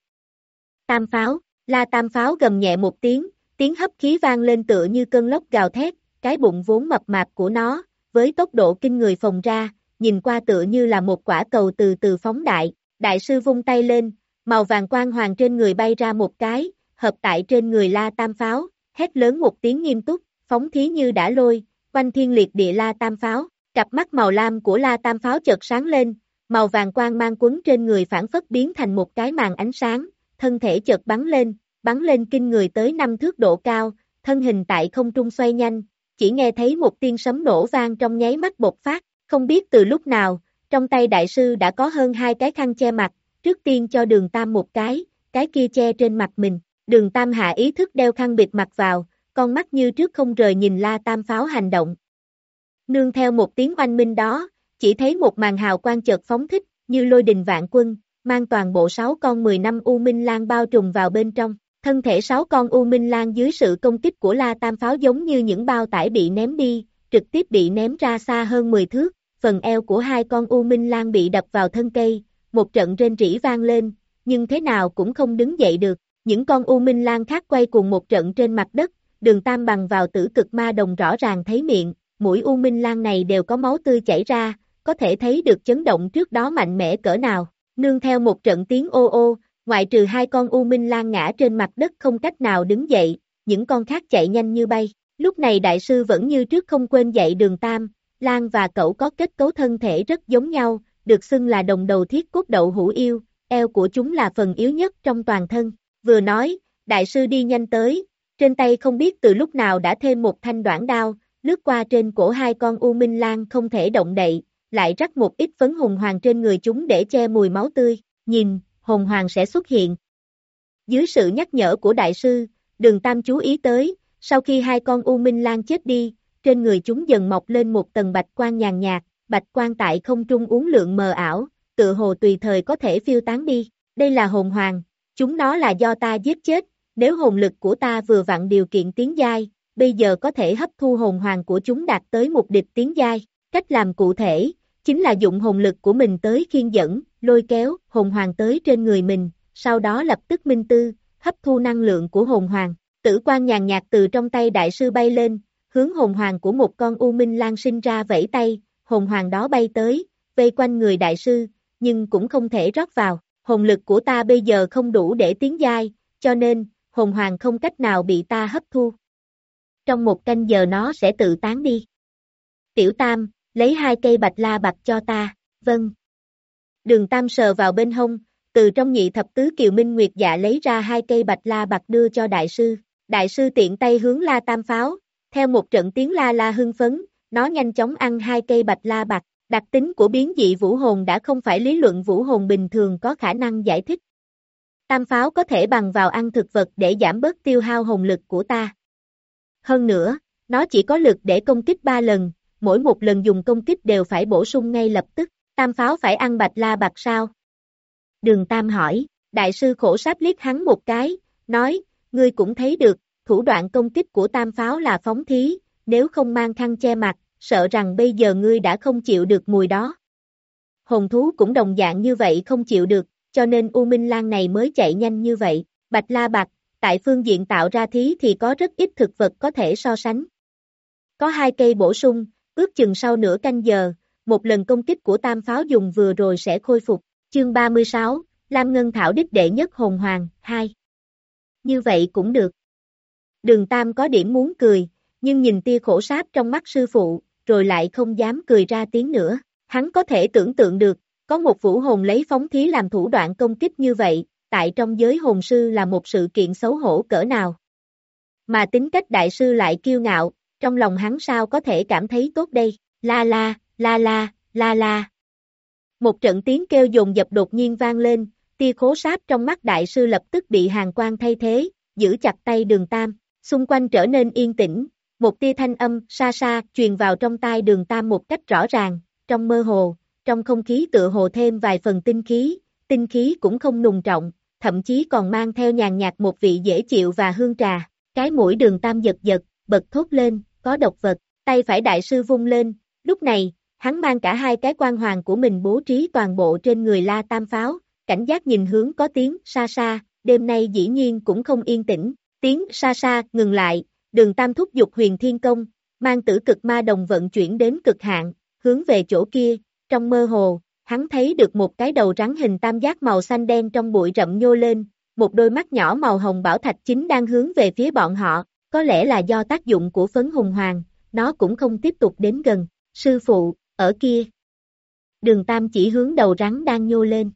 Tam Pháo, La Tam Pháo gầm nhẹ một tiếng, tiếng hấp khí vang lên tựa như cơn lốc gào thét, cái bụng vốn mập mạp của nó, với tốc độ kinh người phồng ra, nhìn qua tựa như là một quả cầu từ từ phóng đại, đại sư vung tay lên, màu vàng quang hoàng trên người bay ra một cái, hợp tại trên người La Tam Pháo, hét lớn một tiếng nghiêm túc, phóng thí như đã lôi, quanh thiên liệt địa La Tam Pháo, cặp mắt màu lam của La Tam Pháo chợt sáng lên, màu vàng quang mang quấn trên người phản phất biến thành một cái màn ánh sáng, thân thể chợt bắn lên, bắn lên kinh người tới năm thước độ cao, thân hình tại không trung xoay nhanh, chỉ nghe thấy một tiếng sấm nổ vang trong nháy mắt bộc phát, không biết từ lúc nào, trong tay đại sư đã có hơn hai cái khăn che mặt, trước tiên cho Đường Tam một cái, cái kia che trên mặt mình, Đường Tam hạ ý thức đeo khăn bịt mặt vào, con mắt như trước không rời nhìn La Tam Pháo hành động. Nương theo một tiếng oanh minh đó, chỉ thấy một màn hào quang chợt phóng thích, như lôi đình vạn quân, mang toàn bộ sáu con mười năm U Minh Lan bao trùm vào bên trong. Thân thể sáu con U Minh Lan dưới sự công kích của La Tam Pháo giống như những bao tải bị ném đi, trực tiếp bị ném ra xa hơn mười thước, phần eo của hai con U Minh Lan bị đập vào thân cây, một trận rên rỉ vang lên, nhưng thế nào cũng không đứng dậy được. Những con U Minh Lan khác quay cùng một trận trên mặt đất, Đường Tam bằng vào tử cực ma đồng rõ ràng thấy miệng, mũi U Minh Lan này đều có máu tươi chảy ra, có thể thấy được chấn động trước đó mạnh mẽ cỡ nào. Nương theo một trận tiếng ô ô, ngoại trừ hai con U Minh Lan ngã trên mặt đất không cách nào đứng dậy, những con khác chạy nhanh như bay. Lúc này đại sư vẫn như trước không quên dạy Đường Tam, Lan và cậu có kết cấu thân thể rất giống nhau, được xưng là đồng đầu thiết cốt đậu hũ yêu, eo của chúng là phần yếu nhất trong toàn thân. Vừa nói, đại sư đi nhanh tới, trên tay không biết từ lúc nào đã thêm một thanh đoạn đao, lướt qua trên cổ hai con U Minh Lan không thể động đậy, lại rắc một ít phấn hồn hoàng trên người chúng để che mùi máu tươi, nhìn, hồn hoàng sẽ xuất hiện. Dưới sự nhắc nhở của đại sư, Đường Tam chú ý tới, sau khi hai con U Minh Lan chết đi, trên người chúng dần mọc lên một tầng bạch quang nhàn nhạt, bạch quang tại không trung uốn lượn mờ ảo, tựa hồ tùy thời có thể phiêu tán đi. Đây là hồn hoàng, chúng nó là do ta giết chết, nếu hồn lực của ta vừa vặn điều kiện tiến giai, bây giờ có thể hấp thu hồn hoàng của chúng đạt tới mục đích tiến giai. Cách làm cụ thể, chính là dụng hồn lực của mình tới khiên dẫn, lôi kéo hồn hoàng tới trên người mình, sau đó lập tức minh tư, hấp thu năng lượng của hồn hoàng. Tử quang nhàn nhạt từ trong tay đại sư bay lên, hướng hồn hoàng của một con U Minh Lan sinh ra vẫy tay, hồn hoàng đó bay tới, vây quanh người đại sư, nhưng cũng không thể rót vào. Hồn lực của ta bây giờ không đủ để tiến giai, cho nên, hồn hoàng không cách nào bị ta hấp thu. Trong một canh giờ nó sẽ tự tán đi. Tiểu Tam, lấy hai cây bạch la bạch cho ta, vâng. Đường Tam sờ vào bên hông, từ trong nhị thập tứ kiều minh nguyệt dạ lấy ra hai cây bạch la bạch đưa cho đại sư. Đại sư tiện tay hướng la tam pháo, theo một trận tiếng la la hưng phấn, nó nhanh chóng ăn hai cây bạch la bạch. Đặc tính của biến dị vũ hồn đã không phải lý luận vũ hồn bình thường có khả năng giải thích. Tam pháo có thể bằng vào ăn thực vật để giảm bớt tiêu hao hồn lực của ta. Hơn nữa, nó chỉ có lực để công kích ba lần, mỗi một lần dùng công kích đều phải bổ sung ngay lập tức. Tam pháo phải ăn bạch la bạch sao? Đường Tam hỏi, đại sư khổ sáp liếc hắn một cái, nói, ngươi cũng thấy được, thủ đoạn công kích của tam pháo là phóng thí, nếu không mang khăn che mặt, sợ rằng bây giờ ngươi đã không chịu được mùi đó. Hồn thú cũng đồng dạng như vậy không chịu được, cho nên U Minh Lan này mới chạy nhanh như vậy. Bạch la bạch, tại phương diện tạo ra thí thì có rất ít thực vật có thể so sánh. Có hai cây bổ sung, ước chừng sau nửa canh giờ, một lần công kích của tam pháo dùng vừa rồi sẽ khôi phục. Chương ba mươi sáu, Lam Ngân Thảo đích đệ nhất hồn hoàng, hai. Như vậy cũng được. Đường Tam có điểm muốn cười, nhưng nhìn tia khổ sáp trong mắt sư phụ, rồi lại không dám cười ra tiếng nữa. Hắn có thể tưởng tượng được, có một vũ hồn lấy phóng thí làm thủ đoạn công kích như vậy, tại trong giới hồn sư là một sự kiện xấu hổ cỡ nào. Mà tính cách đại sư lại kiêu ngạo, trong lòng hắn sao có thể cảm thấy tốt đây, la la, la la, la la. Một trận tiếng kêu dồn dập đột nhiên vang lên, tia khố sáp trong mắt đại sư lập tức bị hàn quang thay thế, giữ chặt tay Đường Tam, xung quanh trở nên yên tĩnh. Một tia thanh âm xa xa truyền vào trong tai Đường Tam một cách rõ ràng, trong mơ hồ, trong không khí tựa hồ thêm vài phần tinh khí, tinh khí cũng không nùng trọng, thậm chí còn mang theo nhàn nhạt một vị dễ chịu và hương trà. Cái mũi Đường Tam giật giật, bật thốt lên, có độc vật, tay phải đại sư vung lên, lúc này, hắn mang cả hai cái quan hoàng của mình bố trí toàn bộ trên người la tam pháo, cảnh giác nhìn hướng có tiếng xa xa, đêm nay dĩ nhiên cũng không yên tĩnh, tiếng xa xa ngừng lại. Đường Tam thúc giục huyền thiên công, mang tử cực ma đồng vận chuyển đến cực hạn, hướng về chỗ kia, trong mơ hồ, hắn thấy được một cái đầu rắn hình tam giác màu xanh đen trong bụi rậm nhô lên, một đôi mắt nhỏ màu hồng bảo thạch chính đang hướng về phía bọn họ, có lẽ là do tác dụng của phấn hùng hoàng, nó cũng không tiếp tục đến gần, sư phụ, ở kia. Đường Tam chỉ hướng đầu rắn đang nhô lên.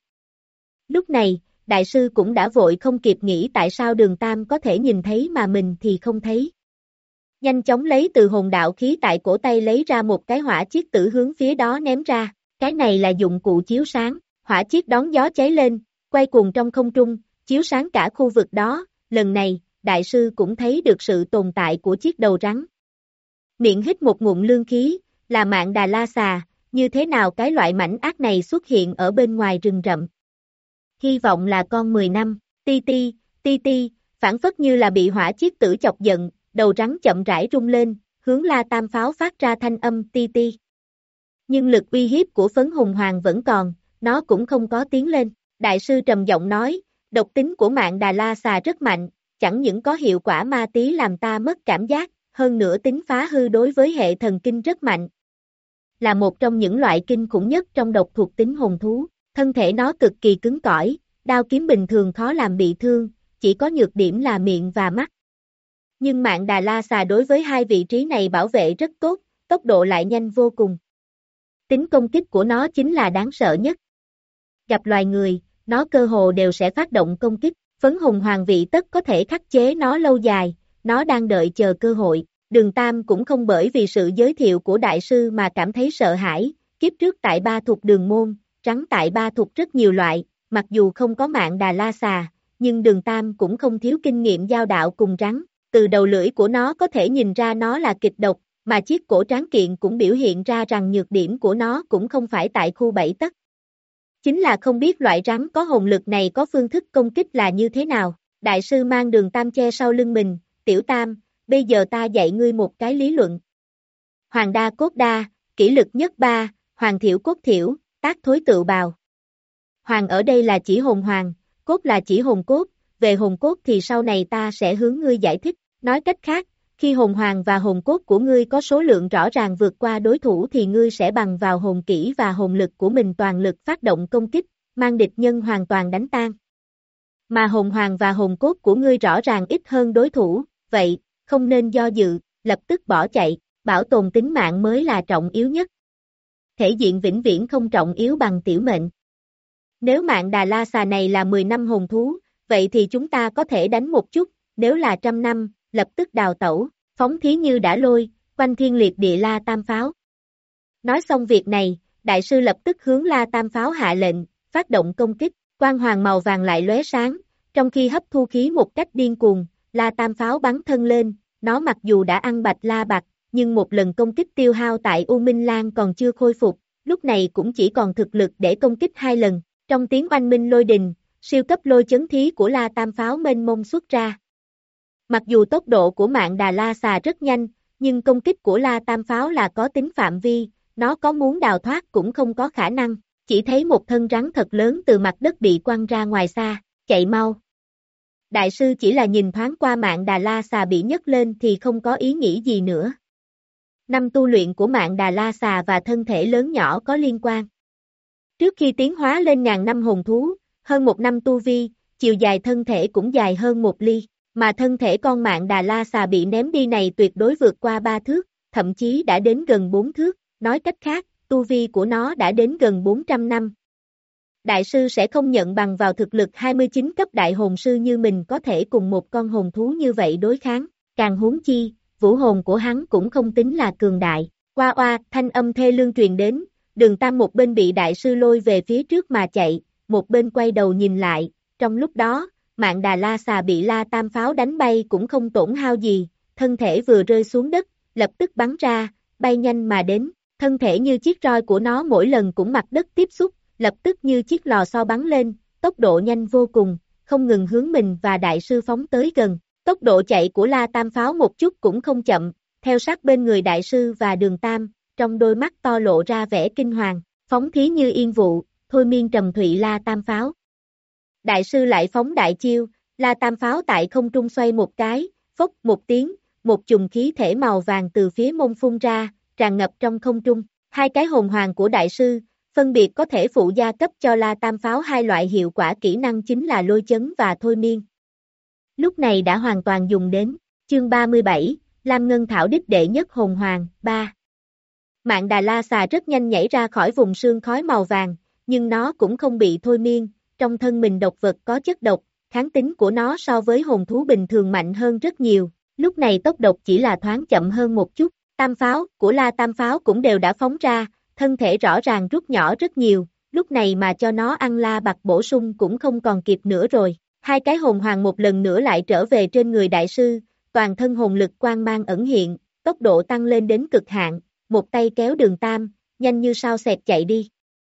Lúc này, đại sư cũng đã vội không kịp nghĩ tại sao Đường Tam có thể nhìn thấy mà mình thì không thấy. Nhanh chóng lấy từ hồn đạo khí tại cổ tay lấy ra một cái hỏa chiếc tử hướng phía đó ném ra, cái này là dụng cụ chiếu sáng, hỏa chiếc đón gió cháy lên, quay cuồng trong không trung, chiếu sáng cả khu vực đó, lần này, đại sư cũng thấy được sự tồn tại của chiếc đầu rắn. Miệng hít một ngụm lương khí, là Mạn Đà La Xà, như thế nào cái loại mảnh ác này xuất hiện ở bên ngoài rừng rậm. Hy vọng là con mười năm, ti ti, ti ti, phản phất như là bị hỏa chiếc tử chọc giận. Đầu rắn chậm rãi rung lên, hướng la tam pháo phát ra thanh âm ti ti. Nhưng lực uy hiếp của phấn hùng hoàng vẫn còn, nó cũng không có tiến lên. Đại sư trầm giọng nói, độc tính của Mạn Đà La Xà rất mạnh, chẳng những có hiệu quả ma tí làm ta mất cảm giác, hơn nữa tính phá hư đối với hệ thần kinh rất mạnh. Là một trong những loại kinh khủng nhất trong độc thuộc tính hồn thú. Thân thể nó cực kỳ cứng cỏi, đao kiếm bình thường khó làm bị thương, chỉ có nhược điểm là miệng và mắt. Nhưng Mạn Đà La Xà đối với hai vị trí này bảo vệ rất tốt, tốc độ lại nhanh vô cùng. Tính công kích của nó chính là đáng sợ nhất. Gặp loài người, nó cơ hồ đều sẽ phát động công kích, phấn hùng hoàng vị tất có thể khắc chế nó lâu dài, nó đang đợi chờ cơ hội. Đường Tam cũng không bởi vì sự giới thiệu của đại sư mà cảm thấy sợ hãi, kiếp trước tại Ba Thục Đường Môn, rắn tại Ba Thục rất nhiều loại, mặc dù không có Mạn Đà La Xà, nhưng Đường Tam cũng không thiếu kinh nghiệm giao đạo cùng rắn, từ đầu lưỡi của nó có thể nhìn ra nó là kịch độc, mà chiếc cổ tráng kiện cũng biểu hiện ra rằng nhược điểm của nó cũng không phải tại khu bảy tấc. Chính là không biết loại rắn có hồn lực này có phương thức công kích là như thế nào. Đại sư mang Đường Tam che sau lưng mình, Tiểu Tam, bây giờ ta dạy ngươi một cái lý luận. Hoàng đa cốt đa, kỷ lực nhất ba, hoàng thiểu cốt thiểu, tác thối tựu bào. Hoàng ở đây là chỉ hồn hoàng, cốt là chỉ hồn cốt, về hồn cốt thì sau này ta sẽ hướng ngươi giải thích. Nói cách khác, khi hồn hoàng và hồn cốt của ngươi có số lượng rõ ràng vượt qua đối thủ thì ngươi sẽ bằng vào hồn kỹ và hồn lực của mình toàn lực phát động công kích, mang địch nhân hoàn toàn đánh tan. Mà hồn hoàng và hồn cốt của ngươi rõ ràng ít hơn đối thủ, vậy, không nên do dự, lập tức bỏ chạy, bảo tồn tính mạng mới là trọng yếu nhất. Thể diện vĩnh viễn không trọng yếu bằng tiểu mệnh. Nếu Mạn Đà La Xà này là mười năm hồn thú, vậy thì chúng ta có thể đánh một chút, nếu là trăm năm, lập tức đào tẩu, phóng thí như đã lôi, quanh thiên liệt địa La Tam Pháo. Nói xong việc này, đại sư lập tức hướng La Tam Pháo hạ lệnh, phát động công kích, quang hoàng màu vàng lại lóe sáng, trong khi hấp thu khí một cách điên cuồng, La Tam Pháo bắn thân lên, nó mặc dù đã ăn bạch la bạch, nhưng một lần công kích tiêu hao tại U Minh Lan còn chưa khôi phục, lúc này cũng chỉ còn thực lực để công kích hai lần, trong tiếng oanh minh lôi đình, siêu cấp lôi chấn thí của La Tam Pháo mênh mông xuất ra. Mặc dù tốc độ của Mạn Đà La Xà rất nhanh, nhưng công kích của La Tam Pháo là có tính phạm vi, nó có muốn đào thoát cũng không có khả năng, chỉ thấy một thân rắn thật lớn từ mặt đất bị quăng ra ngoài xa, chạy mau. Đại sư chỉ là nhìn thoáng qua Mạn Đà La Xà bị nhấc lên thì không có ý nghĩ gì nữa. Năm tu luyện của Mạn Đà La Xà và thân thể lớn nhỏ có liên quan. Trước khi tiến hóa lên ngàn năm hồn thú, hơn một năm tu vi, chiều dài thân thể cũng dài hơn một ly, mà thân thể con Mạn Đà La Xà bị ném đi này tuyệt đối vượt qua ba thước, thậm chí đã đến gần bốn thước, nói cách khác, tu vi của nó đã đến gần bốn trăm năm. Đại sư sẽ không nhận bằng vào thực lực hai mươi chín cấp đại hồn sư như mình có thể cùng một con hồn thú như vậy đối kháng, càng huống chi, vũ hồn của hắn cũng không tính là cường đại. Oa oa, thanh âm thê lương truyền đến, Đường Tam một bên bị đại sư lôi về phía trước mà chạy, một bên quay đầu nhìn lại, trong lúc đó, Mạn Đà La Xà bị La Tam Pháo đánh bay cũng không tổn hao gì, thân thể vừa rơi xuống đất, lập tức bắn ra, bay nhanh mà đến, thân thể như chiếc roi của nó mỗi lần cũng mặt đất tiếp xúc, lập tức như chiếc lò xo bắn lên, tốc độ nhanh vô cùng, không ngừng hướng mình và đại sư phóng tới gần. Tốc độ chạy của La Tam Pháo một chút cũng không chậm, theo sát bên người đại sư và Đường Tam, trong đôi mắt to lộ ra vẻ kinh hoàng, phóng thí như yên vụ, thôi miên trầm thụy La Tam Pháo. Đại sư lại phóng đại chiêu, La Tam Pháo tại không trung xoay một cái, phốc một tiếng, một chùm khí thể màu vàng từ phía mông phun ra, tràn ngập trong không trung. Hai cái hồn hoàng của đại sư, phân biệt có thể phụ gia cấp cho La Tam Pháo hai loại hiệu quả kỹ năng chính là lôi chấn và thôi miên. Lúc này đã hoàn toàn dùng đến, chương ba mươi bảy, Lam Ngân Thảo đích đệ nhất hồn hoàng, ba. Mạn Đà La Xà rất nhanh nhảy ra khỏi vùng sương khói màu vàng, nhưng nó cũng không bị thôi miên, trong thân mình độc vật có chất độc, kháng tính của nó so với hồn thú bình thường mạnh hơn rất nhiều, lúc này tốc độ chỉ là thoáng chậm hơn một chút, tam pháo của La Tam Pháo cũng đều đã phóng ra, thân thể rõ ràng rút nhỏ rất nhiều, lúc này mà cho nó ăn la bạc bổ sung cũng không còn kịp nữa rồi. Hai cái hồn hoàng một lần nữa lại trở về trên người đại sư, toàn thân hồn lực quang mang ẩn hiện, tốc độ tăng lên đến cực hạn, một tay kéo Đường Tam, nhanh như sao xẹt chạy đi.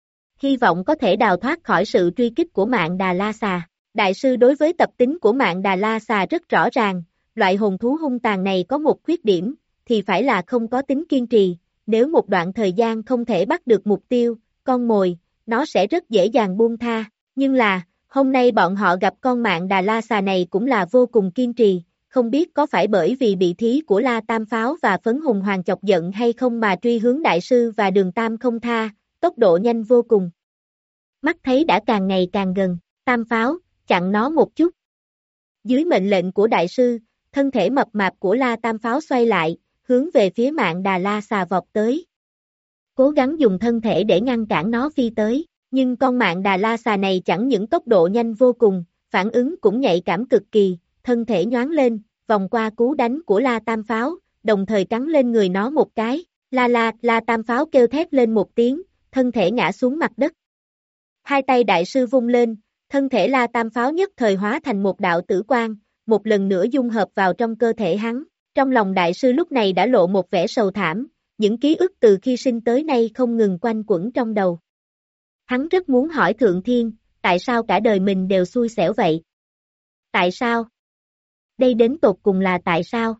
Hy vọng có thể đào thoát khỏi sự truy kích của Mạn Đà La Xà. Đại sư đối với tập tính của Mạn Đà La Xà rất rõ ràng, loại hồn thú hung tàn này có một khuyết điểm, thì phải là không có tính kiên trì, nếu một đoạn thời gian không thể bắt được mục tiêu, con mồi, nó sẽ rất dễ dàng buông tha, nhưng là, hôm nay bọn họ gặp con Mạn Đà La Xà này cũng là vô cùng kiên trì, không biết có phải bởi vì bị thí của La Tam Pháo và phấn hùng hoàng chọc giận hay không mà truy hướng đại sư và Đường Tam không tha, tốc độ nhanh vô cùng. mắt thấy đã càng ngày càng gần, tam pháo, chặn nó một chút. Dưới mệnh lệnh của đại sư, thân thể mập mạp của La Tam Pháo xoay lại, hướng về phía Mạn Đà La Xà vọt tới. Cố gắng dùng thân thể để ngăn cản nó phi tới, nhưng con Mạn Đà La Xà này chẳng những tốc độ nhanh vô cùng, phản ứng cũng nhạy cảm cực kỳ, thân thể nhoáng lên, vòng qua cú đánh của La Tam Pháo, đồng thời cắn lên người nó một cái. La la, La Tam Pháo kêu thét lên một tiếng, thân thể ngã xuống mặt đất. Hai tay đại sư vung lên, thân thể La Tam Pháo nhất thời hóa thành một đạo tử quang, một lần nữa dung hợp vào trong cơ thể hắn. Trong lòng đại sư lúc này đã lộ một vẻ sầu thảm, những ký ức từ khi sinh tới nay không ngừng quanh quẩn trong đầu. Hắn rất muốn hỏi Thượng Thiên, tại sao cả đời mình đều xui xẻo vậy? Tại sao? Đây đến tột cùng là tại sao?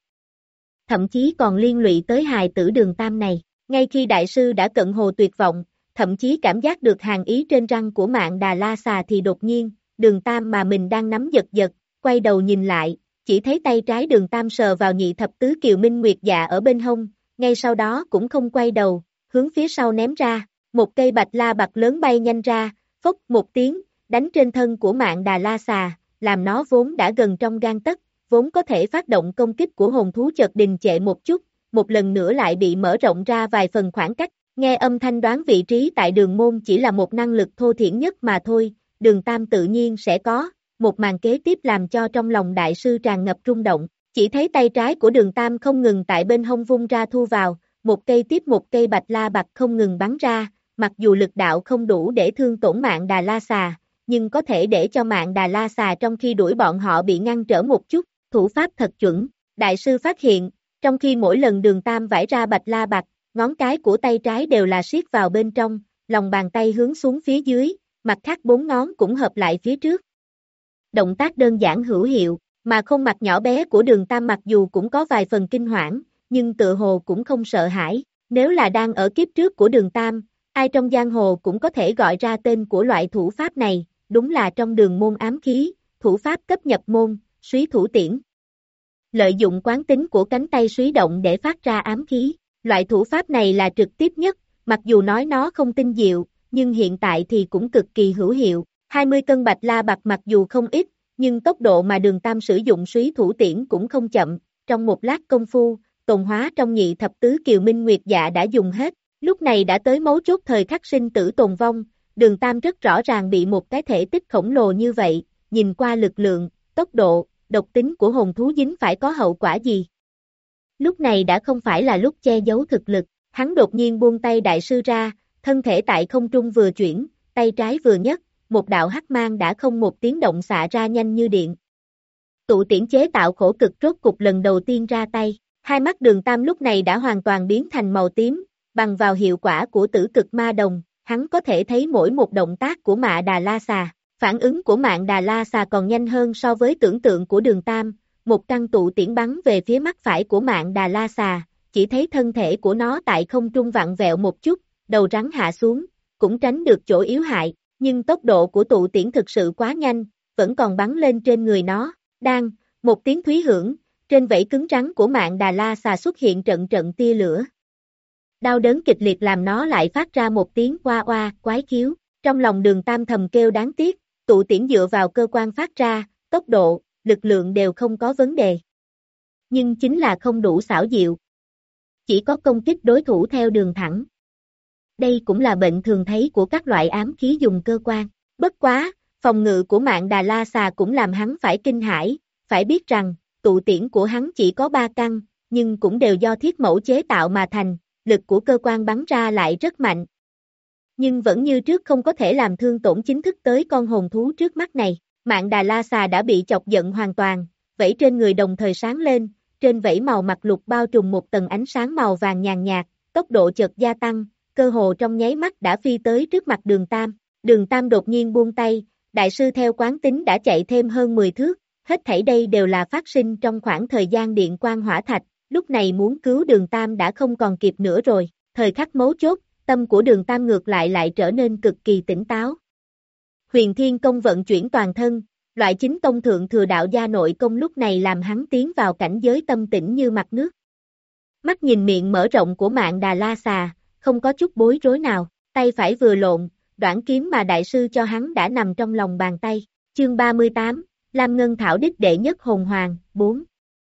Thậm chí còn liên lụy tới hài tử Đường Tam này. Ngay khi đại sư đã cận hồ tuyệt vọng, thậm chí cảm giác được hàn ý trên răng của Mạn Đà La Xà thì đột nhiên, Đường Tam mà mình đang nắm giật giật, quay đầu nhìn lại, chỉ thấy tay trái Đường Tam sờ vào nhị thập tứ Kiều Minh Nguyệt Dạ ở bên hông, ngay sau đó cũng không quay đầu, hướng phía sau ném ra, một cây bạch la bạc lớn bay nhanh ra, phốc một tiếng, đánh trên thân của Mạn Đà La Xà, làm nó vốn đã gần trong gang tấc, vốn có thể phát động công kích của hồn thú chợt đình trệ một chút, một lần nữa lại bị mở rộng ra vài phần khoảng cách, nghe âm thanh đoán vị trí tại đường môn chỉ là một năng lực thô thiển nhất mà thôi, Đường Tam tự nhiên sẽ có, một màn kế tiếp làm cho trong lòng đại sư tràn ngập rung động, chỉ thấy tay trái của Đường Tam không ngừng tại bên hông vung ra thu vào, một cây tiếp một cây bạch la bạc không ngừng bắn ra, mặc dù lực đạo không đủ để thương tổn Mạn Đà La Xà, nhưng có thể để cho Mạn Đà La Xà trong khi đuổi bọn họ bị ngăn trở một chút, thủ pháp thật chuẩn, đại sư phát hiện, trong khi mỗi lần Đường Tam vải ra bạch la bạc, ngón cái của tay trái đều là siết vào bên trong, lòng bàn tay hướng xuống phía dưới, mặt khác bốn ngón cũng hợp lại phía trước. Động tác đơn giản hữu hiệu, mà khuôn mặt nhỏ bé của Đường Tam mặc dù cũng có vài phần kinh hoảng, nhưng tựa hồ cũng không sợ hãi, nếu là đang ở kiếp trước của Đường Tam, ai trong giang hồ cũng có thể gọi ra tên của loại thủ pháp này, đúng là trong đường môn ám khí, thủ pháp cấp nhập môn, Súy Thủ Tiễn. Lợi dụng quán tính của cánh tay súy động để phát ra ám khí, loại thủ pháp này là trực tiếp nhất, mặc dù nói nó không tinh diệu, nhưng hiện tại thì cũng cực kỳ hữu hiệu, hai mươi cân bạch la bạc mặc dù không ít, nhưng tốc độ mà Đường Tam sử dụng Súy Thủ Tiễn cũng không chậm, trong một lát công phu, tồn hóa trong nhị thập tứ Kiều Minh Nguyệt Dạ đã dùng hết, lúc này đã tới mấu chốt thời khắc sinh tử tồn vong, Đường Tam rất rõ ràng bị một cái thể tích khổng lồ như vậy, nhìn qua lực lượng, tốc độ, độc tính của hồn thú dính phải có hậu quả gì. Lúc này đã không phải là lúc che giấu thực lực, hắn đột nhiên buông tay đại sư ra, thân thể tại không trung vừa chuyển, tay trái vừa nhấc, một đạo hắc mang đã không một tiếng động xạ ra nhanh như điện. Tụ tiễn chế tạo khổ cực rốt cục lần đầu tiên ra tay, hai mắt Đường Tam lúc này đã hoàn toàn biến thành màu tím, bằng vào hiệu quả của tử cực ma đồng, hắn có thể thấy mỗi một động tác của Mạn Đà La Xà. Phản ứng của Mạn Đà La Xà còn nhanh hơn so với tưởng tượng của Đường Tam, một căn tụ tiễn bắn về phía mắt phải của Mạn Đà La Xà, chỉ thấy thân thể của nó tại không trung vặn vẹo một chút, đầu rắn hạ xuống, cũng tránh được chỗ yếu hại, nhưng tốc độ của tụ tiễn thực sự quá nhanh, vẫn còn bắn lên trên người nó, đang, một tiếng thúy hưởng, trên vảy cứng rắn của Mạn Đà La Xà xuất hiện trận trận tia lửa. Đau đớn kịch liệt làm nó lại phát ra một tiếng oa oa, quái khiếu, trong lòng Đường Tam thầm kêu đáng tiếc, tụ tiễn dựa vào cơ quan phát ra, tốc độ, lực lượng đều không có vấn đề. Nhưng chính là không đủ xảo diệu. Chỉ có công kích đối thủ theo đường thẳng. Đây cũng là bệnh thường thấy của các loại ám khí dùng cơ quan. Bất quá, phòng ngự của Mạn Đà La Xà cũng làm hắn phải kinh hãi, phải biết rằng, tụ tiễn của hắn chỉ có ba căn, nhưng cũng đều do thiết mẫu chế tạo mà thành, lực của cơ quan bắn ra lại rất mạnh. Nhưng vẫn như trước không có thể làm thương tổn chính thức tới con hồn thú trước mắt này. Mạn Đà La Xà đã bị chọc giận hoàn toàn, vảy trên người đồng thời sáng lên, trên vảy màu mặt lục bao trùm một tầng ánh sáng màu vàng nhàn nhạt, tốc độ chợt gia tăng, cơ hồ trong nháy mắt đã phi tới trước mặt Đường Tam. Đường Tam đột nhiên buông tay, đại sư theo quán tính đã chạy thêm hơn mười thước, hết thảy đây đều là phát sinh trong khoảng thời gian điện quang hỏa thạch, lúc này muốn cứu Đường Tam đã không còn kịp nữa rồi, thời khắc mấu chốt, tâm của Đường Tam ngược lại lại trở nên cực kỳ tỉnh táo. Huyền Thiên Công vận chuyển toàn thân, loại chính tông thượng thừa đạo gia nội công lúc này làm hắn tiến vào cảnh giới tâm tĩnh như mặt nước. Mắt nhìn miệng mở rộng của Mạn Đà La Xà, không có chút bối rối nào, tay phải vừa lộn, đoạn kiếm mà đại sư cho hắn đã nằm trong lòng bàn tay. Chương ba mươi tám, Lam Ngân Thảo đích đệ nhất hồn hoàng, bốn.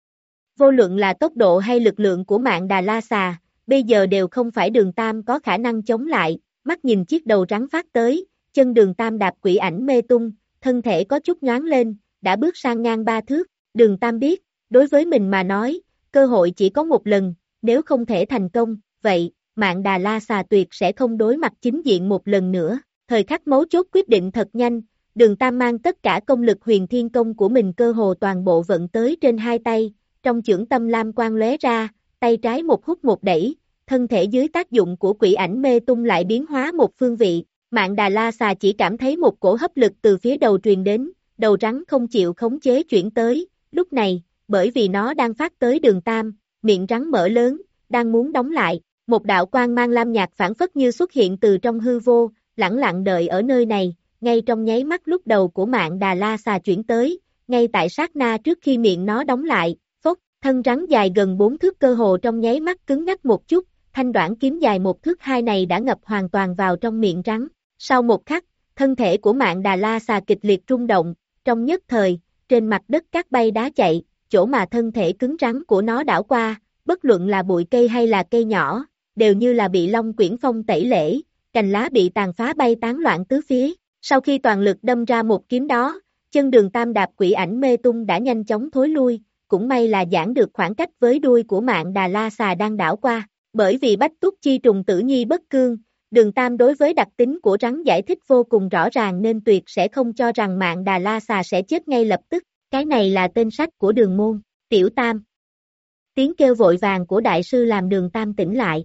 Vô luận là tốc độ hay lực lượng của Mạn Đà La Xà, bây giờ đều không phải Đường Tam có khả năng chống lại, mắt nhìn chiếc đầu rắn phát tới, chân Đường Tam đạp quỷ ảnh mê tung, thân thể có chút nhoáng lên, đã bước sang ngang ba thước, Đường Tam biết, đối với mình mà nói, cơ hội chỉ có một lần, nếu không thể thành công, vậy, Mạn Đà La Xà tuyệt sẽ không đối mặt chính diện một lần nữa, thời khắc mấu chốt quyết định thật nhanh, Đường Tam mang tất cả công lực huyền thiên công của mình cơ hồ toàn bộ vận tới trên hai tay, trong chưởng tâm lam quang lóe ra, tay trái một hút một đẩy, thân thể dưới tác dụng của quỷ ảnh mê tung lại biến hóa một phương vị, Mạn Đà La Xà chỉ cảm thấy một cổ hấp lực từ phía đầu truyền đến, đầu rắn không chịu khống chế chuyển tới, lúc này, bởi vì nó đang phát tới Đường Tam, miệng rắn mở lớn, đang muốn đóng lại, một đạo quang mang lam nhạt phản phất như xuất hiện từ trong hư vô, lẳng lặng đợi ở nơi này, ngay trong nháy mắt lúc đầu của Mạn Đà La Xà chuyển tới, ngay tại sát na trước khi miệng nó đóng lại, phốc, thân rắn dài gần bốn thước cơ hồ trong nháy mắt cứng ngắc một chút, thanh đoạn kiếm dài một thước hai này đã ngập hoàn toàn vào trong miệng rắn. Sau một khắc, thân thể của Mạn Đà La Xà kịch liệt rung động, trong nhất thời, trên mặt đất cát bay đá chạy, chỗ mà thân thể cứng rắn của nó đảo qua, bất luận là bụi cây hay là cây nhỏ, đều như là bị long quyển phong tẩy lễ, cành lá bị tàn phá bay tán loạn tứ phía. Sau khi toàn lực đâm ra một kiếm đó, chân Đường Tam đạp quỷ ảnh mê tung đã nhanh chóng thối lui, cũng may là giãn được khoảng cách với đuôi của Mạn Đà La Xà đang đảo qua, bởi vì bách túc chi trùng tử nhi bất cương, Đường Tam đối với đặc tính của rắn giải thích vô cùng rõ ràng nên tuyệt sẽ không cho rằng Mạn Đà La Xà sẽ chết ngay lập tức, cái này là tên sách của Đường môn, Tiểu Tam. Tiếng kêu vội vàng của đại sư làm Đường Tam tỉnh lại.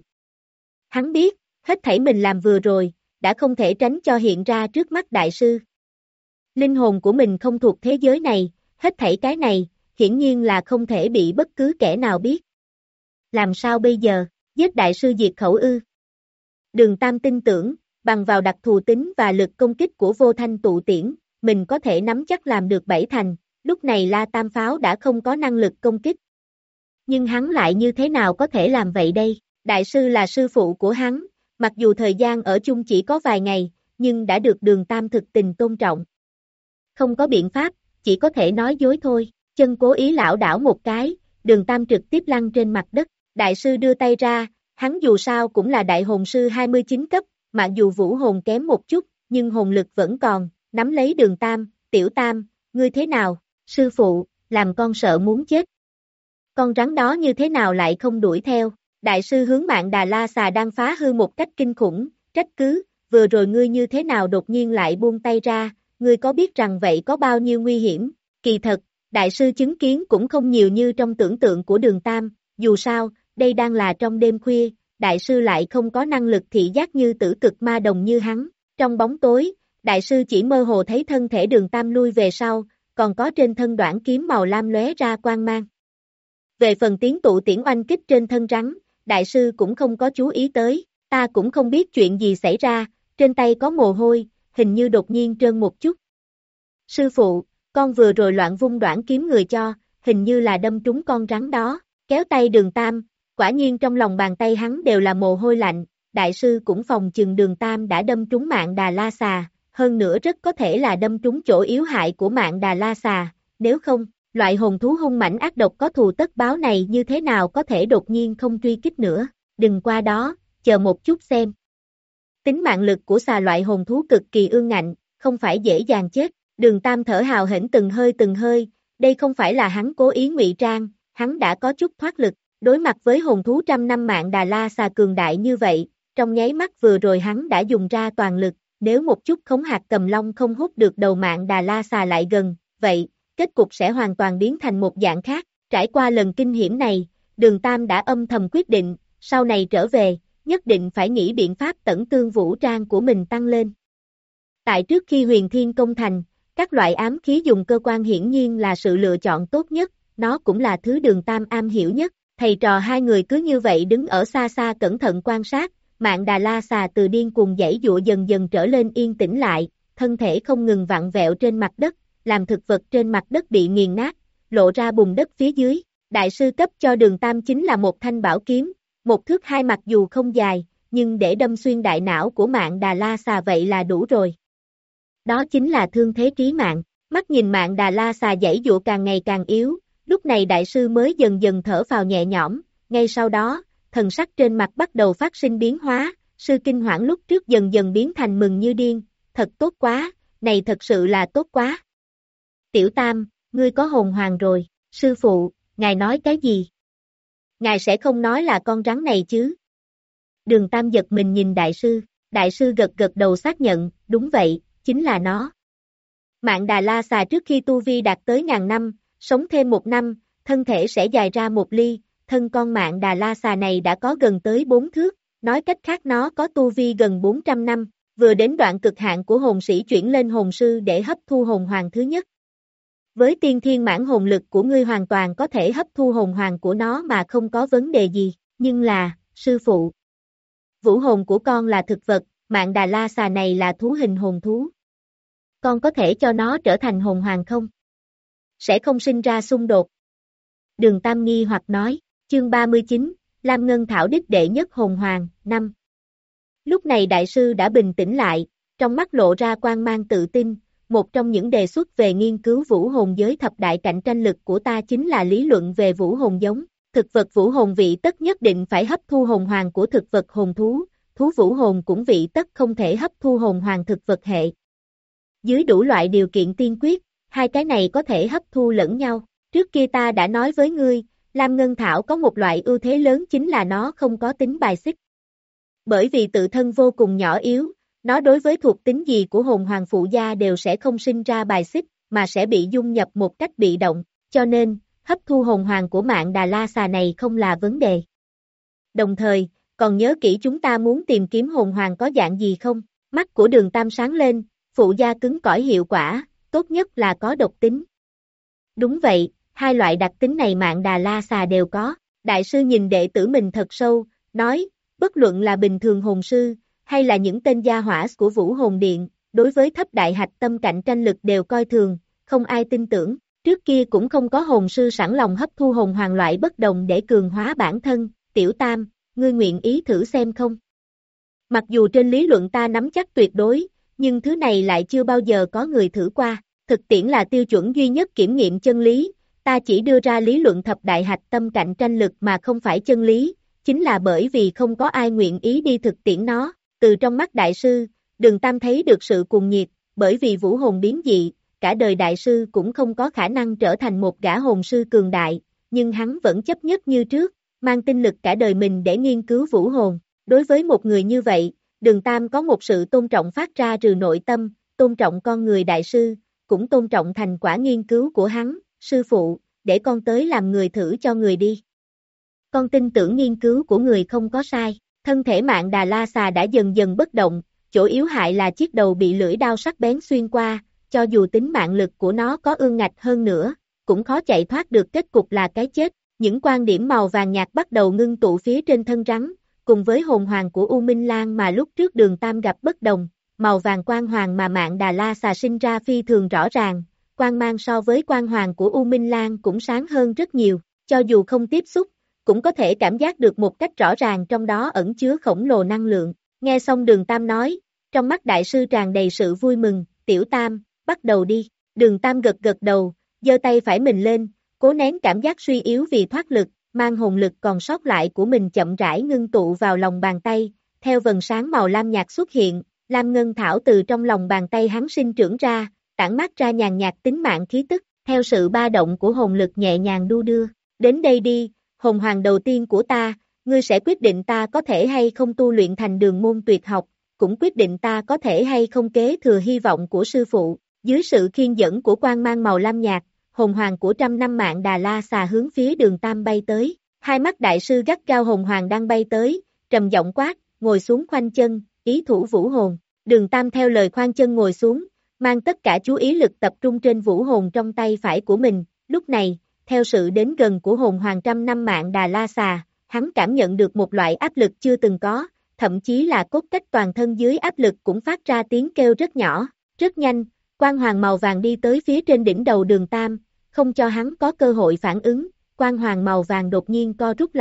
Hắn biết, hết thảy mình làm vừa rồi, đã không thể tránh cho hiện ra trước mắt đại sư. Linh hồn của mình không thuộc thế giới này, hết thảy cái này, hiển nhiên là không thể bị bất cứ kẻ nào biết. Làm sao bây giờ, giết đại sư diệt khẩu ư? Đường Tam tin tưởng, bằng vào đặc thù tính và lực công kích của vô thanh tụ tiễn, mình có thể nắm chắc làm được bảy thành, lúc này La Tam Pháo đã không có năng lực công kích. Nhưng hắn lại như thế nào có thể làm vậy đây? Đại sư là sư phụ của hắn, mặc dù thời gian ở chung chỉ có vài ngày, nhưng đã được Đường Tam thực tình tôn trọng. Không có biện pháp, chỉ có thể nói dối thôi, chân cố ý lảo đảo một cái, Đường Tam trực tiếp lăn trên mặt đất, đại sư đưa tay ra, hắn dù sao cũng là đại hồn sư hai mươi chín cấp, mặc dù vũ hồn kém một chút, nhưng hồn lực vẫn còn, nắm lấy Đường Tam, Tiểu Tam, ngươi thế nào, sư phụ, làm con sợ muốn chết. Con rắn đó như thế nào lại không đuổi theo? Đại sư hướng Mạn Đà La Xà đang phá hư một cách kinh khủng, trách cứ, vừa rồi ngươi như thế nào đột nhiên lại buông tay ra, ngươi có biết rằng vậy có bao nhiêu nguy hiểm? Kỳ thật, đại sư chứng kiến cũng không nhiều như trong tưởng tượng của Đường Tam, dù sao, đây đang là trong đêm khuya, đại sư lại không có năng lực thị giác như tử cực ma đồng như hắn. Trong bóng tối, đại sư chỉ mơ hồ thấy thân thể Đường Tam lui về sau, còn có trên thân đoạn kiếm màu lam lóe ra quang mang. Về phần tiếng tụ tiễn oanh kích trên thân rắn, đại sư cũng không có chú ý tới, ta cũng không biết chuyện gì xảy ra, trên tay có mồ hôi, hình như đột nhiên trơn một chút. Sư phụ, con vừa rồi loạn vung đoạn kiếm người cho, hình như là đâm trúng con rắn đó, kéo tay Đường Tam, quả nhiên trong lòng bàn tay hắn đều là mồ hôi lạnh, đại sư cũng phòng chừng Đường Tam đã đâm trúng Mạn Đà La Xà, hơn nữa rất có thể là đâm trúng chỗ yếu hại của Mạn Đà La Xà, nếu không, loại hồn thú hung mãnh ác độc có thù tất báo này như thế nào có thể đột nhiên không truy kích nữa, đừng qua đó, chờ một chút xem. Tính mạng lực của xà loại hồn thú cực kỳ ương ngạnh, không phải dễ dàng chết, Đường Tam thở hào hển từng hơi từng hơi, đây không phải là hắn cố ý ngụy trang, hắn đã có chút thoát lực, đối mặt với hồn thú trăm năm Mạn Đà La Xà cường đại như vậy, trong nháy mắt vừa rồi hắn đã dùng ra toàn lực, nếu một chút khống hạt cầm long không hút được đầu Mạn Đà La Xà lại gần, vậy, kết cục sẽ hoàn toàn biến thành một dạng khác, trải qua lần kinh hiểm này, Đường Tam đã âm thầm quyết định, sau này trở về, nhất định phải nghĩ biện pháp tẩn tương vũ trang của mình tăng lên. Tại trước khi huyền thiên công thành, các loại ám khí dùng cơ quan hiển nhiên là sự lựa chọn tốt nhất, nó cũng là thứ Đường Tam am hiểu nhất, thầy trò hai người cứ như vậy đứng ở xa xa cẩn thận quan sát, Mạn Đà La Xà từ điên cuồng giãy giụa dần dần trở lên yên tĩnh lại, thân thể không ngừng vặn vẹo trên mặt đất, làm thực vật trên mặt đất bị nghiền nát, lộ ra bùn đất phía dưới. Đại sư cấp cho Đường Tam chính là một thanh bảo kiếm, một thước hai mặc dù không dài, nhưng để đâm xuyên đại não của Mạn Đà La Xà vậy là đủ rồi. Đó chính là thương thế trí mạng. Mắt nhìn Mạn Đà La Xà giãy giụa càng ngày càng yếu, lúc này đại sư mới dần dần thở phào nhẹ nhõm, ngay sau đó, thần sắc trên mặt bắt đầu phát sinh biến hóa, sư kinh hoảng lúc trước dần dần biến thành mừng như điên, thật tốt quá, này thật sự là tốt quá. Tiểu Tam, ngươi có hồn hoàng rồi, sư phụ, ngài nói cái gì? Ngài sẽ không nói là con rắn này chứ? Đường Tam giật mình nhìn đại sư, đại sư gật gật đầu xác nhận, đúng vậy, chính là nó. Mạn Đà La Xà trước khi tu vi đạt tới ngàn năm, sống thêm một năm, thân thể sẽ dài ra một ly, thân con Mạn Đà La Xà này đã có gần tới bốn thước, nói cách khác nó có tu vi gần bốn trăm năm, vừa đến đoạn cực hạn của hồn sĩ chuyển lên hồn sư để hấp thu hồn hoàng thứ nhất. Với tiên thiên mãn hồn lực của ngươi hoàn toàn có thể hấp thu hồn hoàng của nó mà không có vấn đề gì, nhưng là, sư phụ, vũ hồn của con là thực vật, Mạn Đà La Xà này là thú hình hồn thú. Con có thể cho nó trở thành hồn hoàng không? Sẽ không sinh ra xung đột. Đường Tam nghi hoặc nói, chương ba mươi chín, Lam Ngân Thảo đích đệ nhất hồn hoàng, năm. Lúc này đại sư đã bình tĩnh lại, trong mắt lộ ra quang mang tự tin, một trong những đề xuất về nghiên cứu vũ hồn giới thập đại cạnh tranh lực của ta chính là lý luận về vũ hồn giống. Thực vật vũ hồn vị tất nhất định phải hấp thu hồn hoàng của thực vật hồn thú, thú vũ hồn cũng vị tất không thể hấp thu hồn hoàng thực vật hệ. Dưới đủ loại điều kiện tiên quyết, hai cái này có thể hấp thu lẫn nhau. Trước kia ta đã nói với ngươi, Lam Ngân Thảo có một loại ưu thế lớn chính là nó không có tính bài xích. Bởi vì tự thân vô cùng nhỏ yếu, nó đối với thuộc tính gì của hồn hoàng phụ gia đều sẽ không sinh ra bài xích, mà sẽ bị dung nhập một cách bị động, cho nên, hấp thu hồn hoàng của Mạn Đà La Xà này không là vấn đề. Đồng thời, còn nhớ kỹ chúng ta muốn tìm kiếm hồn hoàng có dạng gì không? Mắt của Đường Tam sáng lên, phụ gia cứng cỏi hiệu quả, tốt nhất là có độc tính. Đúng vậy, hai loại đặc tính này Mạn Đà La Xà đều có. Đại sư nhìn đệ tử mình thật sâu, nói, bất luận là bình thường hồn sư, hay là những tên gia hỏa của Vũ Hồn Điện, đối với thấp đại hạch tâm cạnh tranh lực đều coi thường, không ai tin tưởng. Trước kia cũng không có hồn sư sẵn lòng hấp thu hồn hoàng loại bất đồng để cường hóa bản thân. Tiểu Tam, ngươi nguyện ý thử xem không? Mặc dù trên lý luận ta nắm chắc tuyệt đối, nhưng thứ này lại chưa bao giờ có người thử qua. Thực tiễn là tiêu chuẩn duy nhất kiểm nghiệm chân lý, ta chỉ đưa ra lý luận thập đại hạch tâm cạnh tranh lực mà không phải chân lý, chính là bởi vì không có ai nguyện ý đi thực tiễn nó. Từ trong mắt đại sư, Đường Tam thấy được sự cuồng nhiệt, bởi vì vũ hồn biến dị, cả đời đại sư cũng không có khả năng trở thành một gã hồn sư cường đại, nhưng hắn vẫn chấp nhất như trước, mang tinh lực cả đời mình để nghiên cứu vũ hồn. Đối với một người như vậy, Đường Tam có một sự tôn trọng phát ra từ nội tâm, tôn trọng con người đại sư, cũng tôn trọng thành quả nghiên cứu của hắn. Sư phụ, để con tới làm người thử cho người đi. Con tin tưởng nghiên cứu của người không có sai. Thân thể Mạn Đà La Xà đã dần dần bất động, chỗ yếu hại là chiếc đầu bị lưỡi đao sắc bén xuyên qua, cho dù tính mạng lực của nó có ương ngạch hơn nữa, cũng khó chạy thoát được kết cục là cái chết. Những quan điểm màu vàng nhạt bắt đầu ngưng tụ phía trên thân rắn, cùng với hồn hoàng của U Minh Lan mà lúc trước Đường Tam gặp bất đồng, màu vàng quang hoàng mà Mạn Đà La Xà sinh ra phi thường rõ ràng, quang mang so với quang hoàng của U Minh Lan cũng sáng hơn rất nhiều, cho dù không tiếp xúc, cũng có thể cảm giác được một cách rõ ràng trong đó ẩn chứa khổng lồ năng lượng. Nghe xong Đường Tam nói, trong mắt đại sư tràn đầy sự vui mừng, Tiểu Tam, bắt đầu đi. Đường Tam gật gật đầu, giơ tay phải mình lên, cố nén cảm giác suy yếu vì thoát lực, mang hồn lực còn sót lại của mình chậm rãi ngưng tụ vào lòng bàn tay, theo vầng sáng màu lam nhạt xuất hiện, Lam Ngân Thảo từ trong lòng bàn tay hắn sinh trưởng ra, tản mát ra nhàn nhạt tính mạng khí tức, theo sự ba động của hồn lực nhẹ nhàng đu đưa. Đến đây đi, hồn hoàng đầu tiên của ta, ngươi sẽ quyết định ta có thể hay không tu luyện thành đường môn tuyệt học, cũng quyết định ta có thể hay không kế thừa hy vọng của sư phụ. Dưới sự khiên dẫn của quang mang màu lam nhạt, hồn hoàng của trăm năm Mạn Đà La Xà hướng phía Đường Tam bay tới. Hai mắt đại sư gắt gao hồn hoàng đang bay tới, trầm giọng quát, ngồi xuống khoanh chân, ý thủ vũ hồn. Đường Tam theo lời khoanh chân ngồi xuống, mang tất cả chú ý lực tập trung trên vũ hồn trong tay phải của mình. Lúc này, theo sự đến gần của hồn hoàng trăm năm Mạn Đà La Xà, hắn cảm nhận được một loại áp lực chưa từng có, thậm chí là cốt cách toàn thân dưới áp lực cũng phát ra tiếng kêu rất nhỏ. Rất nhanh, quang hoàng màu vàng đi tới phía trên đỉnh đầu Đường Tam, không cho hắn có cơ hội phản ứng, quang hoàng màu vàng đột nhiên co rút lại,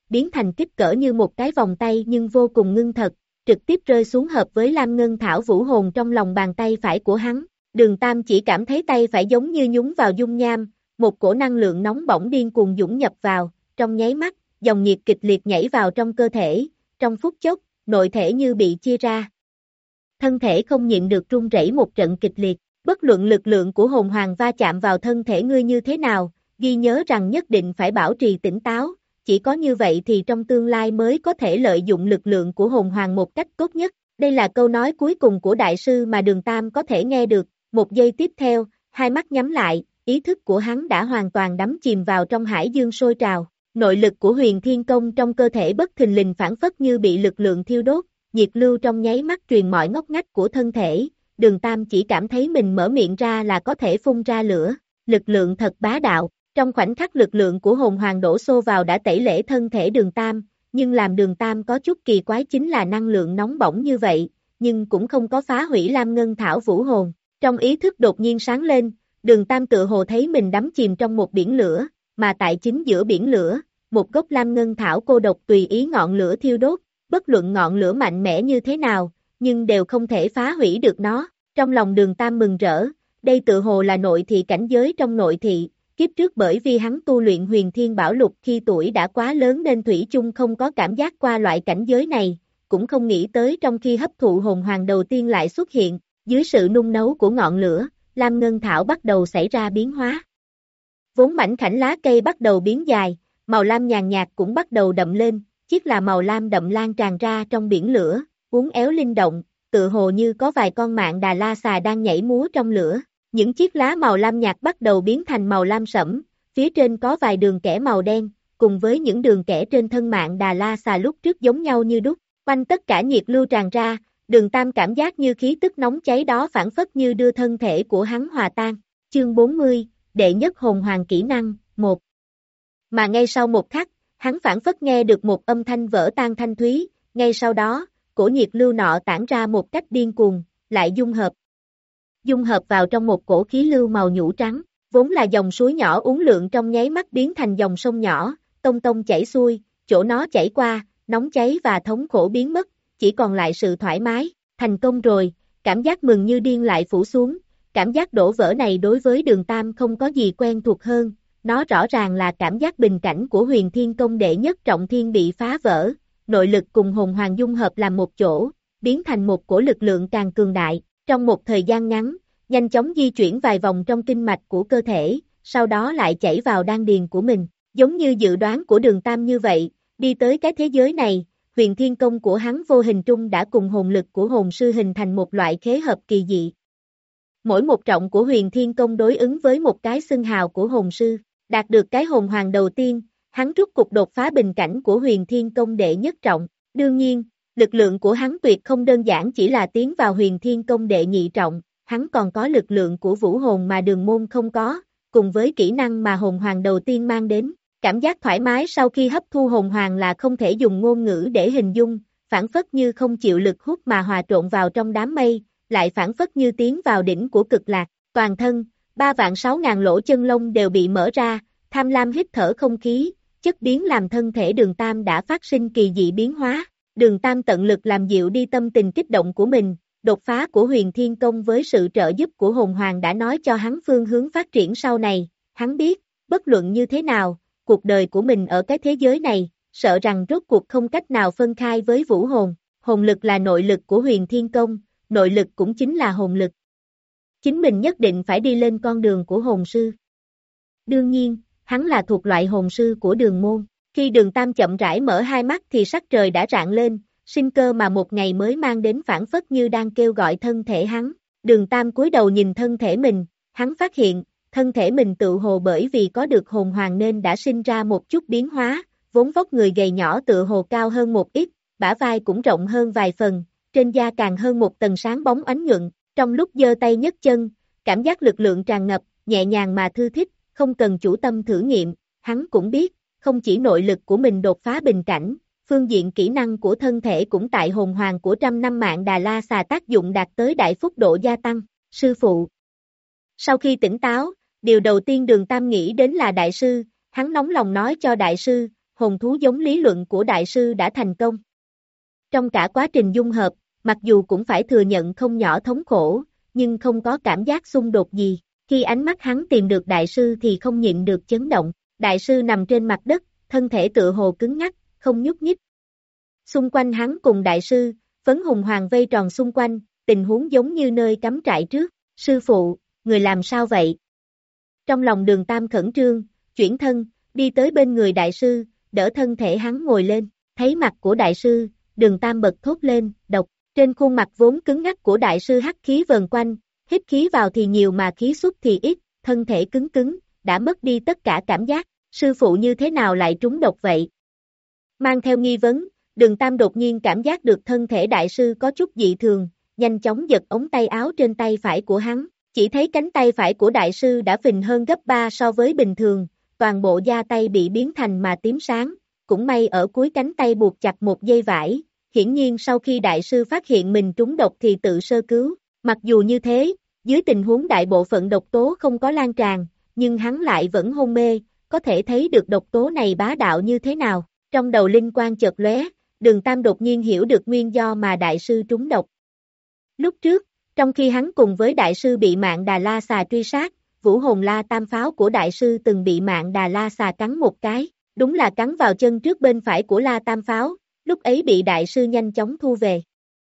biến thành kích cỡ như một cái vòng tay nhưng vô cùng ngưng thật, trực tiếp rơi xuống hợp với Lam Ngân Thảo Vũ Hồn trong lòng bàn tay phải của hắn. Đường Tam chỉ cảm thấy tay phải giống như nhúng vào dung nham, một cổ năng lượng nóng bỏng điên cuồng dũng nhập vào, trong nháy mắt, dòng nhiệt kịch liệt nhảy vào trong cơ thể, trong phút chốc, nội thể như bị chia ra. Thân thể không nhịn được run rẩy một trận kịch liệt, bất luận lực lượng của hồn hoàng va chạm vào thân thể ngươi như thế nào, ghi nhớ rằng nhất định phải bảo trì tỉnh táo, chỉ có như vậy thì trong tương lai mới có thể lợi dụng lực lượng của hồn hoàng một cách tốt nhất. Đây là câu nói cuối cùng của đại sư mà Đường Tam có thể nghe được, một giây tiếp theo, hai mắt nhắm lại, ý thức của hắn đã hoàn toàn đắm chìm vào trong hải dương sôi trào. Nội lực của Huyền Thiên Công trong cơ thể bất thình lình phản phất như bị lực lượng thiêu đốt, nhiệt lưu trong nháy mắt truyền mọi ngóc ngách của thân thể, Đường Tam chỉ cảm thấy mình mở miệng ra là có thể phun ra lửa, lực lượng thật bá đạo, trong khoảnh khắc lực lượng của hồn hoàng đổ xô vào đã tẩy lễ thân thể Đường Tam, nhưng làm Đường Tam có chút kỳ quái chính là năng lượng nóng bỏng như vậy, nhưng cũng không có phá hủy Lam Ngân Thảo Vũ Hồn, trong ý thức đột nhiên sáng lên, Đường Tam tự hồ thấy mình đắm chìm trong một biển lửa, mà tại chính giữa biển lửa, một gốc Lam Ngân Thảo cô độc tùy ý ngọn lửa thiêu đốt, bất luận ngọn lửa mạnh mẽ như thế nào, nhưng đều không thể phá hủy được nó. Trong lòng Đường Tam mừng rỡ, đây tự hồ là nội thị cảnh giới trong nội thị, kiếp trước bởi vì hắn tu luyện Huyền Thiên Bảo Lục khi tuổi đã quá lớn nên thủy chung không có cảm giác qua loại cảnh giới này, cũng không nghĩ tới trong khi hấp thụ hồn hoàng đầu tiên lại xuất hiện, dưới sự nung nấu của ngọn lửa, Lam Ngân Thảo bắt đầu xảy ra biến hóa. Vốn mảnh khảnh lá cây bắt đầu biến dài, màu lam nhàn nhạt cũng bắt đầu đậm lên, chiếc là màu lam đậm lan tràn ra trong biển lửa, uốn éo linh động, tự hồ như có vài con mạn đà la xà đang nhảy múa trong lửa. Những chiếc lá màu lam nhạt bắt đầu biến thành màu lam sẫm, phía trên có vài đường kẻ màu đen, cùng với những đường kẻ trên thân mạn đà la xà lúc trước giống nhau như đúc, quanh tất cả nhiệt lưu tràn ra, Đường Tam cảm giác như khí tức nóng cháy đó phản phất như đưa thân thể của hắn hòa tan. Chương bốn mươi, đệ nhất hồn hoàng kỹ năng, một. Mà ngay sau một khắc, hắn phản phất nghe được một âm thanh vỡ tan thanh thúy, ngay sau đó, cổ nhiệt lưu nọ tản ra một cách điên cuồng, lại dung hợp. Dung hợp vào trong một cổ khí lưu màu nhũ trắng, vốn là dòng suối nhỏ uốn lượn trong nháy mắt biến thành dòng sông nhỏ, tông tông chảy xuôi, chỗ nó chảy qua, nóng cháy và thống khổ biến mất, chỉ còn lại sự thoải mái, thành công rồi, cảm giác mừng như điên lại phủ xuống, cảm giác đổ vỡ này đối với Đường Tam không có gì quen thuộc hơn, nó rõ ràng là cảm giác bình cảnh của Huyền Thiên Công đệ nhất trọng thiên bị phá vỡ, nội lực cùng hồn hoàng dung hợp làm một chỗ, biến thành một cổ lực lượng càng cường đại, trong một thời gian ngắn, nhanh chóng di chuyển vài vòng trong kinh mạch của cơ thể, sau đó lại chảy vào đan điền của mình, giống như dự đoán của Đường Tam như vậy, đi tới cái thế giới này, Huyền Thiên Công của hắn vô hình trung đã cùng hồn lực của hồn sư hình thành một loại khế hợp kỳ dị. Mỗi một trọng của Huyền Thiên Công đối ứng với một cái xưng hào của hồn sư, đạt được cái hồn hoàng đầu tiên, hắn rút cục đột phá bình cảnh của Huyền Thiên Công đệ nhất trọng, đương nhiên, lực lượng của hắn tuyệt không đơn giản chỉ là tiến vào Huyền Thiên Công đệ nhị trọng, hắn còn có lực lượng của vũ hồn mà Đường Môn không có, cùng với kỹ năng mà hồn hoàng đầu tiên mang đến. Cảm giác thoải mái sau khi hấp thu hồn hoàng là không thể dùng ngôn ngữ để hình dung, phản phất như không chịu lực hút mà hòa trộn vào trong đám mây, lại phản phất như tiến vào đỉnh của cực lạc, toàn thân, ba vạn sáu ngàn lỗ chân lông đều bị mở ra, tham lam hít thở không khí, chất biến làm thân thể Đường Tam đã phát sinh kỳ dị biến hóa, Đường Tam tận lực làm dịu đi tâm tình kích động của mình, đột phá của Huyền Thiên Công với sự trợ giúp của hồn hoàng đã nói cho hắn phương hướng phát triển sau này, hắn biết, bất luận như thế nào, cuộc đời của mình ở cái thế giới này, sợ rằng rốt cuộc không cách nào phân khai với vũ hồn, hồn lực là nội lực của Huyền Thiên Công, nội lực cũng chính là hồn lực. Chính mình nhất định phải đi lên con đường của hồn sư. Đương nhiên, hắn là thuộc loại hồn sư của Đường Môn, khi Đường Tam chậm rãi mở hai mắt thì sắc trời đã rạng lên, sinh cơ mà một ngày mới mang đến phản phất như đang kêu gọi thân thể hắn, Đường Tam cúi đầu nhìn thân thể mình, hắn phát hiện, thân thể mình tự hồ bởi vì có được hồn hoàng nên đã sinh ra một chút biến hóa, vốn vóc người gầy nhỏ tự hồ cao hơn một ít, bả vai cũng rộng hơn vài phần, trên da càng hơn một tầng sáng bóng ánh nhuận, trong lúc giơ tay nhấc chân, cảm giác lực lượng tràn ngập, nhẹ nhàng mà thư thích, không cần chủ tâm thử nghiệm, hắn cũng biết, không chỉ nội lực của mình đột phá bình cảnh, phương diện kỹ năng của thân thể cũng tại hồn hoàng của trăm năm mạng Đà La Xà tác dụng đạt tới đại phúc độ gia tăng, sư phụ. Sau khi tỉnh táo, điều đầu tiên Đường Tam nghĩ đến là đại sư, hắn nóng lòng nói cho đại sư, hồn thú giống lý luận của đại sư đã thành công. Trong cả quá trình dung hợp, mặc dù cũng phải thừa nhận không nhỏ thống khổ, nhưng không có cảm giác xung đột gì. Khi ánh mắt hắn tìm được đại sư thì không nhịn được chấn động. Đại sư nằm trên mặt đất, thân thể tựa hồ cứng ngắc, không nhúc nhích. Xung quanh hắn cùng đại sư, Phấn Hùng Hoàng vây tròn xung quanh, tình huống giống như nơi cắm trại trước. Sư phụ, người làm sao vậy? Trong lòng Đường Tam khẩn trương, chuyển thân, đi tới bên người đại sư, đỡ thân thể hắn ngồi lên. Thấy mặt của đại sư, Đường Tam bật thốt lên, độc. Trên khuôn mặt vốn cứng ngắc của đại sư hắc khí vờn quanh, hít khí vào thì nhiều mà khí xuất thì ít, thân thể cứng cứng, đã mất đi tất cả cảm giác. Sư phụ như thế nào lại trúng độc vậy? Mang theo nghi vấn, Đường Tam đột nhiên cảm giác được thân thể đại sư có chút dị thường, nhanh chóng giật ống tay áo trên tay phải của hắn, chỉ thấy cánh tay phải của đại sư đã phình hơn gấp ba so với bình thường, toàn bộ da tay bị biến thành mà tím sáng, cũng may ở cuối cánh tay buộc chặt một dây vải, hiển nhiên sau khi đại sư phát hiện mình trúng độc thì tự sơ cứu, mặc dù như thế, dưới tình huống đại bộ phận độc tố không có lan tràn, nhưng hắn lại vẫn hôn mê, có thể thấy được độc tố này bá đạo như thế nào. Trong đầu linh quang chợt lóe, Đường Tam đột nhiên hiểu được nguyên do mà đại sư trúng độc. Lúc trước, trong khi hắn cùng với đại sư bị Mạn Đà La Xà truy sát, Vũ Hồn La Tam Pháo của đại sư từng bị Mạn Đà La Xà cắn một cái, đúng là cắn vào chân trước bên phải của La Tam Pháo, lúc ấy bị đại sư nhanh chóng thu về.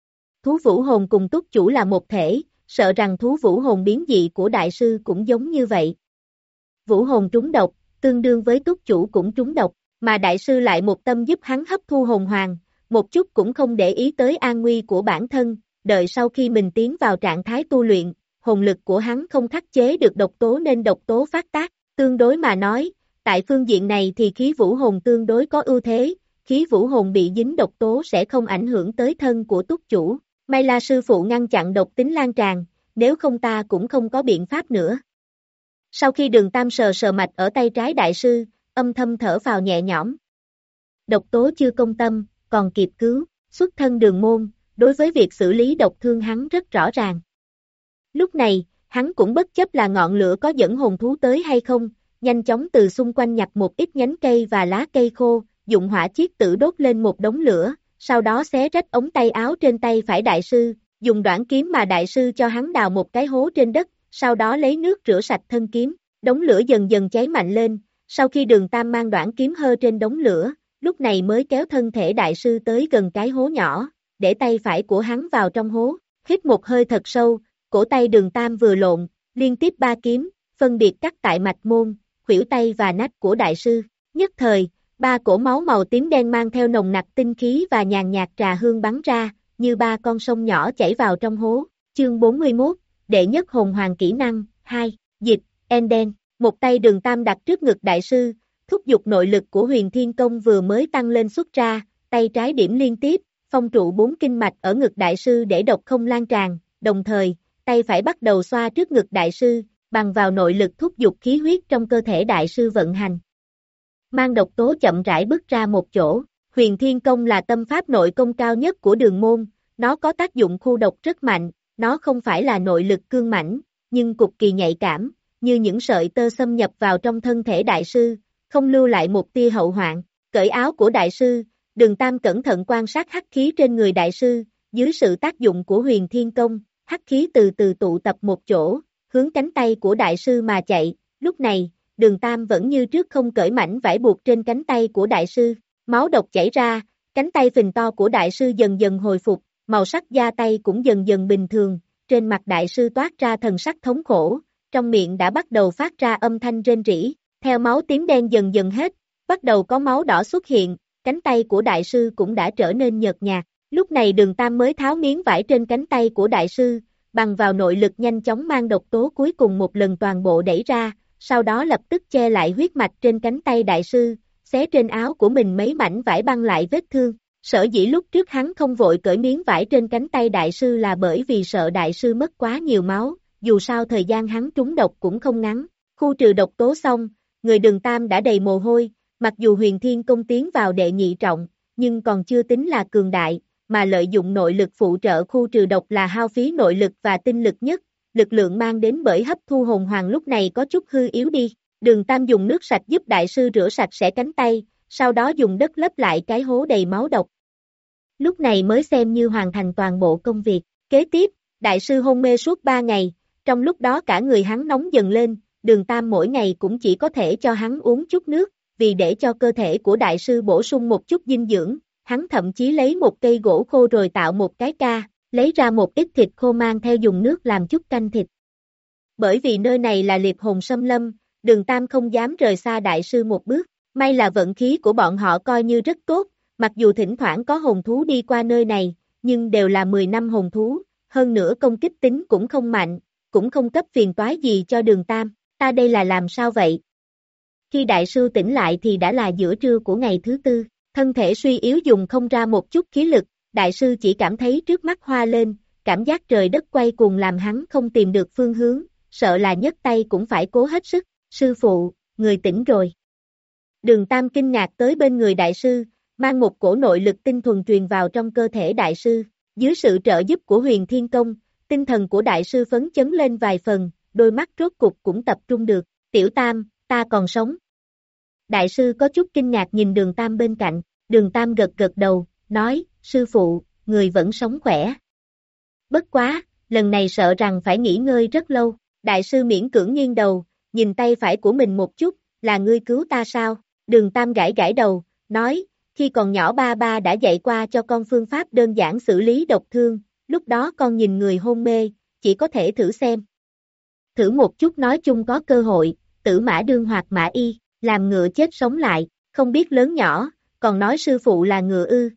Thú Vũ Hồn cùng túc chủ là một thể, sợ rằng thú Vũ Hồn biến dị của đại sư cũng giống như vậy. Vũ Hồn trúng độc, tương đương với túc chủ cũng trúng độc, mà đại sư lại một tâm giúp hắn hấp thu hồn hoàng, một chút cũng không để ý tới an nguy của bản thân, đợi sau khi mình tiến vào trạng thái tu luyện, hồn lực của hắn không khắc chế được độc tố nên độc tố phát tác, tương đối mà nói, tại phương diện này thì khí vũ hồn tương đối có ưu thế, khí vũ hồn bị dính độc tố sẽ không ảnh hưởng tới thân của túc chủ, may là sư phụ ngăn chặn độc tính lan tràn, nếu không ta cũng không có biện pháp nữa. Sau khi Đường Tam sờ sờ mạch ở tay trái đại sư, âm thầm thở vào nhẹ nhõm. Độc tố chưa công tâm, còn kịp cứu, xuất thân Đường môn, đối với việc xử lý độc thương hắn rất rõ ràng. Lúc này, hắn cũng bất chấp là ngọn lửa có dẫn hồn thú tới hay không, nhanh chóng từ xung quanh nhặt một ít nhánh cây và lá cây khô, dụng hỏa chiết tử đốt lên một đống lửa, sau đó xé rách ống tay áo trên tay phải đại sư, dùng đoạn kiếm mà đại sư cho hắn đào một cái hố trên đất, sau đó lấy nước rửa sạch thân kiếm, đống lửa dần dần cháy mạnh lên, sau khi Đường Tam mang đoạn kiếm hơ trên đống lửa, lúc này mới kéo thân thể đại sư tới gần cái hố nhỏ, để tay phải của hắn vào trong hố, hít một hơi thật sâu, cổ tay Đường Tam vừa lộn, liên tiếp ba kiếm, phân biệt cắt tại mạch môn, khuỷu tay và nách của đại sư, nhất thời, ba cổ máu màu tím đen mang theo nồng nặc tinh khí và nhàn nhạt trà hương bắn ra, như ba con sông nhỏ chảy vào trong hố, chương bốn mươi mốt, đệ nhất hồn hoàng kỹ năng, hai, dịch, Enden, một tay Đường Tam đặt trước ngực đại sư, thúc giục nội lực của Huyền Thiên Công vừa mới tăng lên xuất ra, tay trái điểm liên tiếp, phong trụ bốn kinh mạch ở ngực đại sư để độc không lan tràn, đồng thời, tay phải bắt đầu xoa trước ngực đại sư, bằng vào nội lực thúc giục khí huyết trong cơ thể đại sư vận hành. Mang độc tố chậm rãi bước ra một chỗ, Huyền Thiên Công là tâm pháp nội công cao nhất của Đường môn, nó có tác dụng khu độc rất mạnh, nó không phải là nội lực cương mãnh, nhưng cực kỳ nhạy cảm, như những sợi tơ xâm nhập vào trong thân thể đại sư, không lưu lại một tia hậu hoạn. Cởi áo của đại sư, Đường Tam cẩn thận quan sát hắc khí trên người đại sư, dưới sự tác dụng của Huyền Thiên Công, hắc khí từ từ tụ tập một chỗ, hướng cánh tay của đại sư mà chạy, lúc này, Đường Tam vẫn như trước không cởi mảnh vải buộc trên cánh tay của đại sư, máu độc chảy ra, cánh tay phình to của đại sư dần dần hồi phục, màu sắc da tay cũng dần dần bình thường, trên mặt đại sư toát ra thần sắc thống khổ, trong miệng đã bắt đầu phát ra âm thanh rên rỉ, theo máu tím đen dần dần hết, bắt đầu có máu đỏ xuất hiện, cánh tay của đại sư cũng đã trở nên nhợt nhạt, lúc này Đường Tam mới tháo miếng vải trên cánh tay của đại sư, bằng vào nội lực nhanh chóng mang độc tố cuối cùng một lần toàn bộ đẩy ra, sau đó lập tức che lại huyết mạch trên cánh tay đại sư, xé trên áo của mình mấy mảnh vải băng lại vết thương. Sở dĩ lúc trước hắn không vội cởi miếng vải trên cánh tay đại sư là bởi vì sợ đại sư mất quá nhiều máu, dù sao thời gian hắn trúng độc cũng không ngắn. Khu trừ độc tố xong, người Đường Tam đã đầy mồ hôi, mặc dù Huyền Thiên Công tiến vào đệ nhị trọng, nhưng còn chưa tính là cường đại, mà lợi dụng nội lực phụ trợ khu trừ độc là hao phí nội lực và tinh lực nhất, lực lượng mang đến bởi hấp thu hồn hoàng lúc này có chút hư yếu đi. Đường Tam dùng nước sạch giúp đại sư rửa sạch sẽ cánh tay, sau đó dùng đất lấp lại cái hố đầy máu độc. Lúc này mới xem như hoàn thành toàn bộ công việc. Kế tiếp, đại sư hôn mê suốt ba ngày, trong lúc đó cả người hắn nóng dần lên, Đường Tam mỗi ngày cũng chỉ có thể cho hắn uống chút nước, vì để cho cơ thể của đại sư bổ sung một chút dinh dưỡng, hắn thậm chí lấy một cây gỗ khô rồi tạo một cái ca, lấy ra một ít thịt khô mang theo dùng nước làm chút canh thịt. Bởi vì nơi này là liệp hồn xâm lâm, Đường Tam không dám rời xa đại sư một bước, may là vận khí của bọn họ coi như rất tốt, mặc dù thỉnh thoảng có hồn thú đi qua nơi này, nhưng đều là mười năm hồn thú, hơn nữa công kích tính cũng không mạnh, cũng không cấp phiền toái gì cho Đường Tam, ta đây là làm sao vậy? Khi đại sư tỉnh lại thì đã là giữa trưa của ngày thứ tư, thân thể suy yếu dùng không ra một chút khí lực, đại sư chỉ cảm thấy trước mắt hoa lên, cảm giác trời đất quay cuồng làm hắn không tìm được phương hướng, sợ là nhấc tay cũng phải cố hết sức, sư phụ, người tỉnh rồi. Đường Tam kinh ngạc tới bên người đại sư, mang một cổ nội lực tinh thuần truyền vào trong cơ thể đại sư, dưới sự trợ giúp của Huyền Thiên Công, tinh thần của đại sư phấn chấn lên vài phần, đôi mắt rốt cục cũng tập trung được, Tiểu Tam, ta còn sống. Đại sư có chút kinh ngạc nhìn Đường Tam bên cạnh, Đường Tam gật gật đầu, nói, sư phụ, người vẫn sống khỏe. Bất quá, lần này sợ rằng phải nghỉ ngơi rất lâu, đại sư miễn cưỡng nghiêng đầu, nhìn tay phải của mình một chút, là ngươi cứu ta sao? Đường Tam gãi gãi đầu, nói, khi còn nhỏ ba ba đã dạy qua cho con phương pháp đơn giản xử lý độc thương, lúc đó con nhìn người hôn mê, chỉ có thể thử xem. Thử một chút nói chung có cơ hội, tử mã đương hoặc mã y, làm ngựa chết sống lại, không biết lớn nhỏ, còn nói sư phụ là ngựa ư.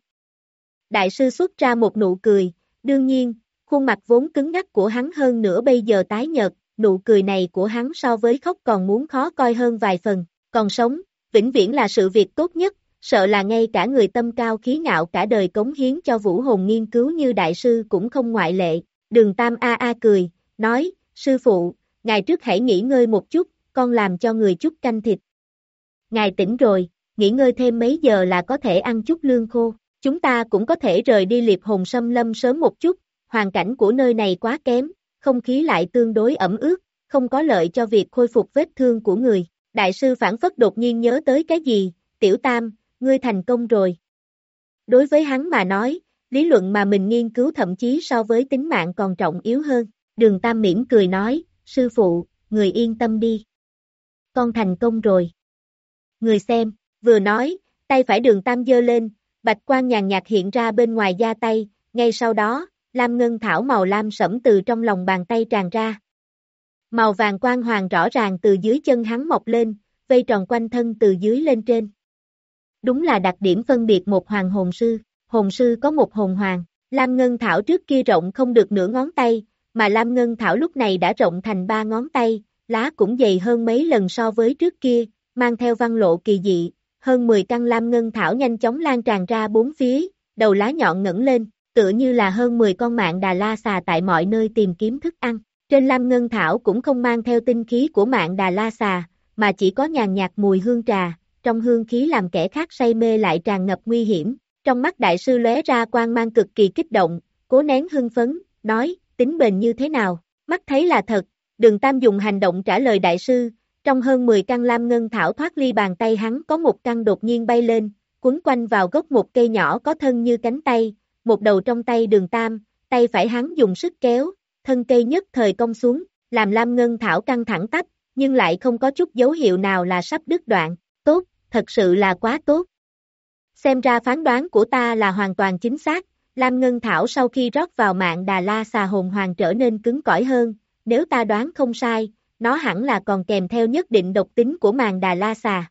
Đại sư xuất ra một nụ cười, đương nhiên, khuôn mặt vốn cứng ngắc của hắn hơn nữa bây giờ tái nhợt, nụ cười này của hắn so với khóc còn muốn khó coi hơn vài phần, còn sống, vĩnh viễn là sự việc tốt nhất, sợ là ngay cả người tâm cao khí ngạo cả đời cống hiến cho vũ hồn nghiên cứu như đại sư cũng không ngoại lệ. Đường Tam a a cười, nói, sư phụ, ngài trước hãy nghỉ ngơi một chút, con làm cho người chút canh thịt. Ngài tỉnh rồi, nghỉ ngơi thêm mấy giờ là có thể ăn chút lương khô, chúng ta cũng có thể rời đi liệp hồn xâm lâm sớm một chút, hoàn cảnh của nơi này quá kém, không khí lại tương đối ẩm ướt, không có lợi cho việc khôi phục vết thương của người. Đại sư phản phất đột nhiên nhớ tới cái gì, Tiểu Tam, ngươi thành công rồi. Đối với hắn mà nói, lý luận mà mình nghiên cứu thậm chí so với tính mạng còn trọng yếu hơn. Đường Tam mỉm cười nói, sư phụ, người yên tâm đi. Con thành công rồi. Người xem, vừa nói, tay phải Đường Tam giơ lên, bạch quang nhàn nhạt hiện ra bên ngoài da tay, ngay sau đó, lam ngân thảo màu lam sẫm từ trong lòng bàn tay tràn ra. Màu vàng quang hoàng rõ ràng từ dưới chân hắn mọc lên, vây tròn quanh thân từ dưới lên trên. Đúng là đặc điểm phân biệt một hoàng hồn sư, hồn sư có một hồn hoàng, lam ngân thảo trước kia rộng không được nửa ngón tay, mà lam ngân thảo lúc này đã rộng thành ba ngón tay, lá cũng dày hơn mấy lần so với trước kia, mang theo văn lộ kỳ dị, hơn mười căn lam ngân thảo nhanh chóng lan tràn ra bốn phía, đầu lá nhọn ngẩng lên, tựa như là hơn mười con mạn đà la xà tại mọi nơi tìm kiếm thức ăn. Trên lam ngân thảo cũng không mang theo tinh khí của mạn đà la xà, mà chỉ có nhàn nhạt mùi hương trà, trong hương khí làm kẻ khác say mê lại tràn ngập nguy hiểm. Trong mắt đại sư lóe ra quang mang cực kỳ kích động, cố nén hưng phấn, nói, tính bền như thế nào, mắt thấy là thật, Đường Tam dùng hành động trả lời đại sư, trong hơn mười căn lam ngân thảo thoát ly bàn tay hắn có một căn đột nhiên bay lên, quấn quanh vào gốc một cây nhỏ có thân như cánh tay, một đầu trong tay Đường Tam, tay phải hắn dùng sức kéo, thân cây nhất thời cong xuống, làm lam ngân thảo căng thẳng tắp, nhưng lại không có chút dấu hiệu nào là sắp đứt đoạn, tốt, thật sự là quá tốt. Xem ra phán đoán của ta là hoàn toàn chính xác, lam ngân thảo sau khi rót vào mạn đà la xà hồn hoàng trở nên cứng cỏi hơn, nếu ta đoán không sai, nó hẳn là còn kèm theo nhất định độc tính của mạn đà la xà.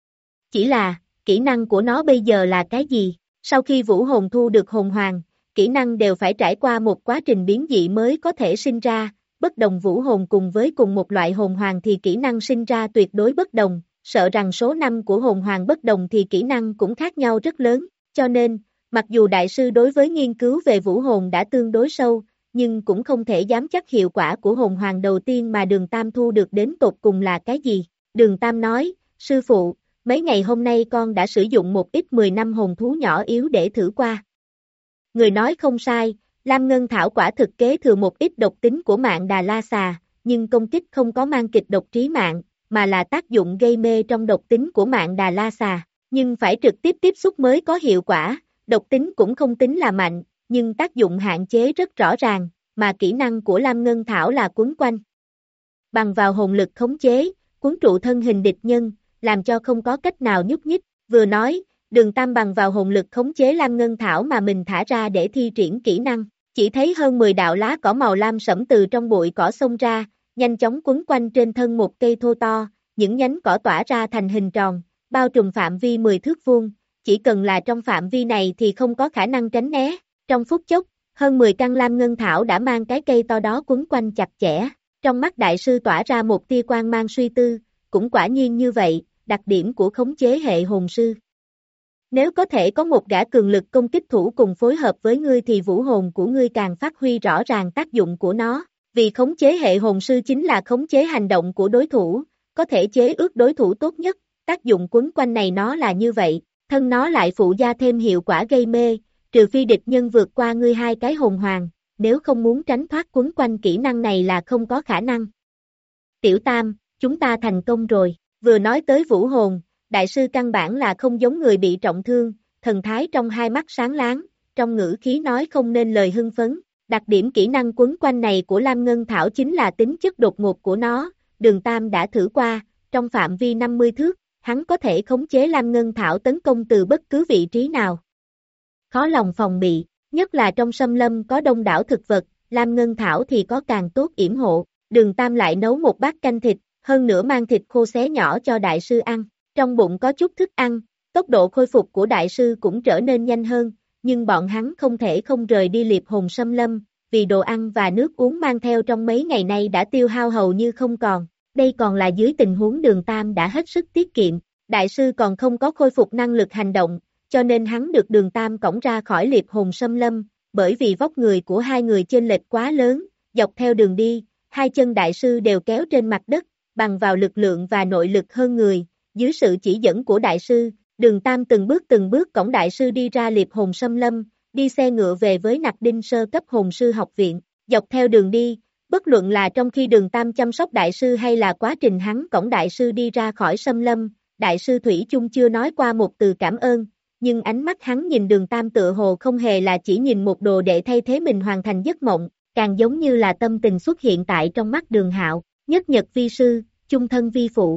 Chỉ là, kỹ năng của nó bây giờ là cái gì? Sau khi vũ hồn thu được hồn hoàng, kỹ năng đều phải trải qua một quá trình biến dị mới có thể sinh ra, bất đồng vũ hồn cùng với cùng một loại hồn hoàng thì kỹ năng sinh ra tuyệt đối bất đồng, sợ rằng số năm của hồn hoàng bất đồng thì kỹ năng cũng khác nhau rất lớn, cho nên, mặc dù đại sư đối với nghiên cứu về vũ hồn đã tương đối sâu, nhưng cũng không thể dám chắc hiệu quả của hồn hoàng đầu tiên mà Đường Tam thu được đến tột cùng là cái gì. Đường Tam nói, sư phụ, mấy ngày hôm nay con đã sử dụng một ít mười năm hồn thú nhỏ yếu để thử qua. Người nói không sai, lam ngân thảo quả thực kế thừa một ít độc tính của mạn đà la xà, nhưng công kích không có mang kịch độc trí mạng, mà là tác dụng gây mê trong độc tính của mạn đà la xà. nhưng phải trực tiếp tiếp xúc mới có hiệu quả, độc tính cũng không tính là mạnh, nhưng tác dụng hạn chế rất rõ ràng, mà kỹ năng của Lam Ngân Thảo là quấn quanh. Bằng vào hồn lực khống chế, cuốn trụ thân hình địch nhân, làm cho không có cách nào nhúc nhích, vừa nói, Đường Tam bằng vào hồn lực khống chế Lam Ngân Thảo mà mình thả ra để thi triển kỹ năng, chỉ thấy hơn mười đạo lá cỏ màu lam sẫm từ trong bụi cỏ xông ra, nhanh chóng quấn quanh trên thân một cây thô to, những nhánh cỏ tỏa ra thành hình tròn, bao trùm phạm vi mười thước vuông, chỉ cần là trong phạm vi này thì không có khả năng tránh né, trong phút chốc, hơn mười căn Lam Ngân Thảo đã mang cái cây to đó quấn quanh chặt chẽ, trong mắt đại sư tỏa ra một tia quang mang suy tư, cũng quả nhiên như vậy, đặc điểm của khống chế hệ hồn sư. Nếu có thể có một gã cường lực công kích thủ cùng phối hợp với ngươi thì vũ hồn của ngươi càng phát huy rõ ràng tác dụng của nó, vì khống chế hệ hồn sư chính là khống chế hành động của đối thủ, có thể chế ước đối thủ tốt nhất, tác dụng quấn quanh này nó là như vậy, thân nó lại phụ gia thêm hiệu quả gây mê, trừ phi địch nhân vượt qua ngươi hai cái hồn hoàng, nếu không muốn tránh thoát quấn quanh kỹ năng này là không có khả năng. Tiểu Tam, chúng ta thành công rồi, vừa nói tới vũ hồn, đại sư căn bản là không giống người bị trọng thương, thần thái trong hai mắt sáng láng, trong ngữ khí nói không nên lời hưng phấn, đặc điểm kỹ năng quấn quanh này của Lam Ngân Thảo chính là tính chất đột ngột của nó, Đường Tam đã thử qua, trong phạm vi năm mươi thước, hắn có thể khống chế Lam Ngân Thảo tấn công từ bất cứ vị trí nào. Khó lòng phòng bị, nhất là trong xâm lâm có đông đảo thực vật, Lam Ngân Thảo thì có càng tốt yểm hộ, Đường Tam lại nấu một bát canh thịt, hơn nữa mang thịt khô xé nhỏ cho đại sư ăn, trong bụng có chút thức ăn, tốc độ khôi phục của đại sư cũng trở nên nhanh hơn, nhưng bọn hắn không thể không rời đi liệp hồn xâm lâm, vì đồ ăn và nước uống mang theo trong mấy ngày nay đã tiêu hao hầu như không còn, đây còn là dưới tình huống Đường Tam đã hết sức tiết kiệm, đại sư còn không có khôi phục năng lực hành động, cho nên hắn được Đường Tam cõng ra khỏi liệp hồn xâm lâm, bởi vì vóc người của hai người chênh lệch quá lớn, dọc theo đường đi, hai chân đại sư đều kéo trên mặt đất, bằng vào lực lượng và nội lực hơn người, dưới sự chỉ dẫn của đại sư, Đường Tam từng bước từng bước cõng đại sư đi ra liệp hồn xâm lâm, đi xe ngựa về với Nặc Đinh sơ cấp hồn sư học viện, dọc theo đường đi, bất luận là trong khi Đường Tam chăm sóc đại sư hay là quá trình hắn cõng đại sư đi ra khỏi xâm lâm, đại sư Thủy chung chưa nói qua một từ cảm ơn, nhưng ánh mắt hắn nhìn Đường Tam tựa hồ không hề là chỉ nhìn một đồ để thay thế mình hoàn thành giấc mộng, càng giống như là tâm tình xuất hiện tại trong mắt Đường Hạo, nhất nhật vi sư, chung thân vi phụ.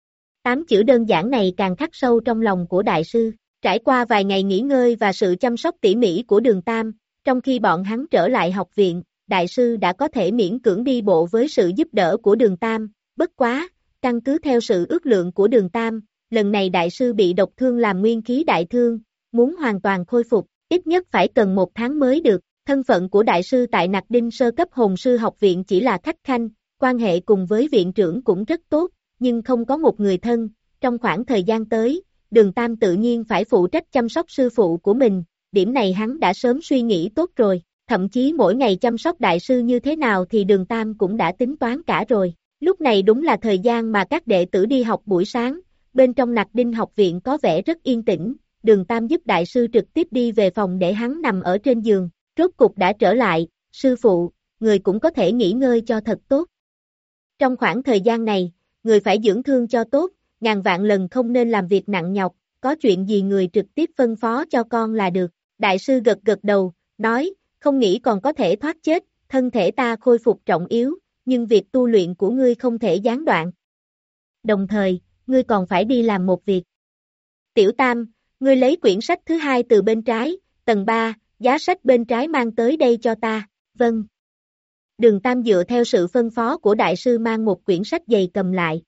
Tám chữ đơn giản này càng khắc sâu trong lòng của đại sư, trải qua vài ngày nghỉ ngơi và sự chăm sóc tỉ mỉ của Đường Tam, trong khi bọn hắn trở lại học viện, đại sư đã có thể miễn cưỡng đi bộ với sự giúp đỡ của Đường Tam, bất quá, căn cứ theo sự ước lượng của Đường Tam, lần này đại sư bị độc thương làm nguyên khí đại thương, muốn hoàn toàn khôi phục, ít nhất phải cần một tháng mới được, thân phận của đại sư tại Nặc Đinh sơ cấp hồn sư học viện chỉ là khách khanh, quan hệ cùng với viện trưởng cũng rất tốt, nhưng không có một người thân, trong khoảng thời gian tới, Đường Tam tự nhiên phải phụ trách chăm sóc sư phụ của mình, điểm này hắn đã sớm suy nghĩ tốt rồi, thậm chí mỗi ngày chăm sóc đại sư như thế nào thì Đường Tam cũng đã tính toán cả rồi, lúc này đúng là thời gian mà các đệ tử đi học buổi sáng, bên trong Nặc Đinh học viện có vẻ rất yên tĩnh, Đường Tam giúp đại sư trực tiếp đi về phòng để hắn nằm ở trên giường, rốt cục đã trở lại, sư phụ, người cũng có thể nghỉ ngơi cho thật tốt. Trong khoảng thời gian này, người phải dưỡng thương cho tốt, ngàn vạn lần không nên làm việc nặng nhọc, có chuyện gì người trực tiếp phân phó cho con là được. Đại sư gật gật đầu, nói, không nghĩ còn có thể thoát chết, thân thể ta khôi phục trọng yếu, nhưng việc tu luyện của ngươi không thể gián đoạn. Đồng thời, ngươi còn phải đi làm một việc. Tiểu Tam, ngươi lấy quyển sách thứ hai từ bên trái, tầng ba, giá sách bên trái mang tới đây cho ta, vâng. Đường Tam dựa theo sự phân phó của đại sư mang một quyển sách dày cầm lại.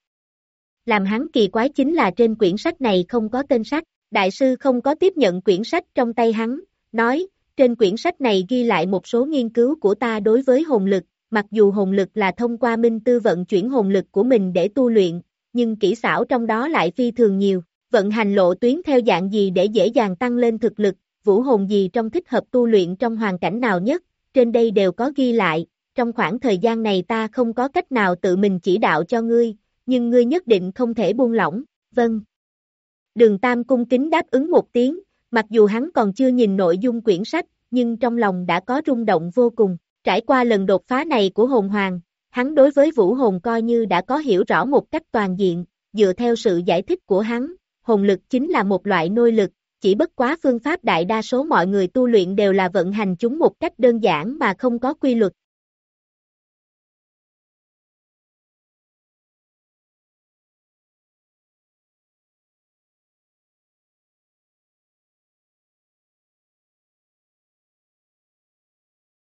Làm hắn kỳ quái chính là trên quyển sách này không có tên sách, đại sư không có tiếp nhận quyển sách trong tay hắn, nói, trên quyển sách này ghi lại một số nghiên cứu của ta đối với hồn lực, mặc dù hồn lực là thông qua minh tư vận chuyển hồn lực của mình để tu luyện, nhưng kỹ xảo trong đó lại phi thường nhiều, vận hành lộ tuyến theo dạng gì để dễ dàng tăng lên thực lực, vũ hồn gì trong thích hợp tu luyện trong hoàn cảnh nào nhất, trên đây đều có ghi lại, trong khoảng thời gian này ta không có cách nào tự mình chỉ đạo cho ngươi, nhưng ngươi nhất định không thể buông lỏng, vâng. Đường Tam cung kính đáp ứng một tiếng, mặc dù hắn còn chưa nhìn nội dung quyển sách, nhưng trong lòng đã có rung động vô cùng, trải qua lần đột phá này của hồn hoàng, hắn đối với vũ hồn coi như đã có hiểu rõ một cách toàn diện, dựa theo sự giải thích của hắn, hồn lực chính là một loại nôi lực, chỉ bất quá phương pháp đại đa số mọi người tu luyện đều là vận hành chúng một cách đơn giản mà không có quy luật.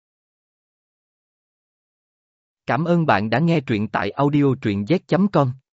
Cảm ơn bạn đã nghe truyện tại audio truyện z chấm com.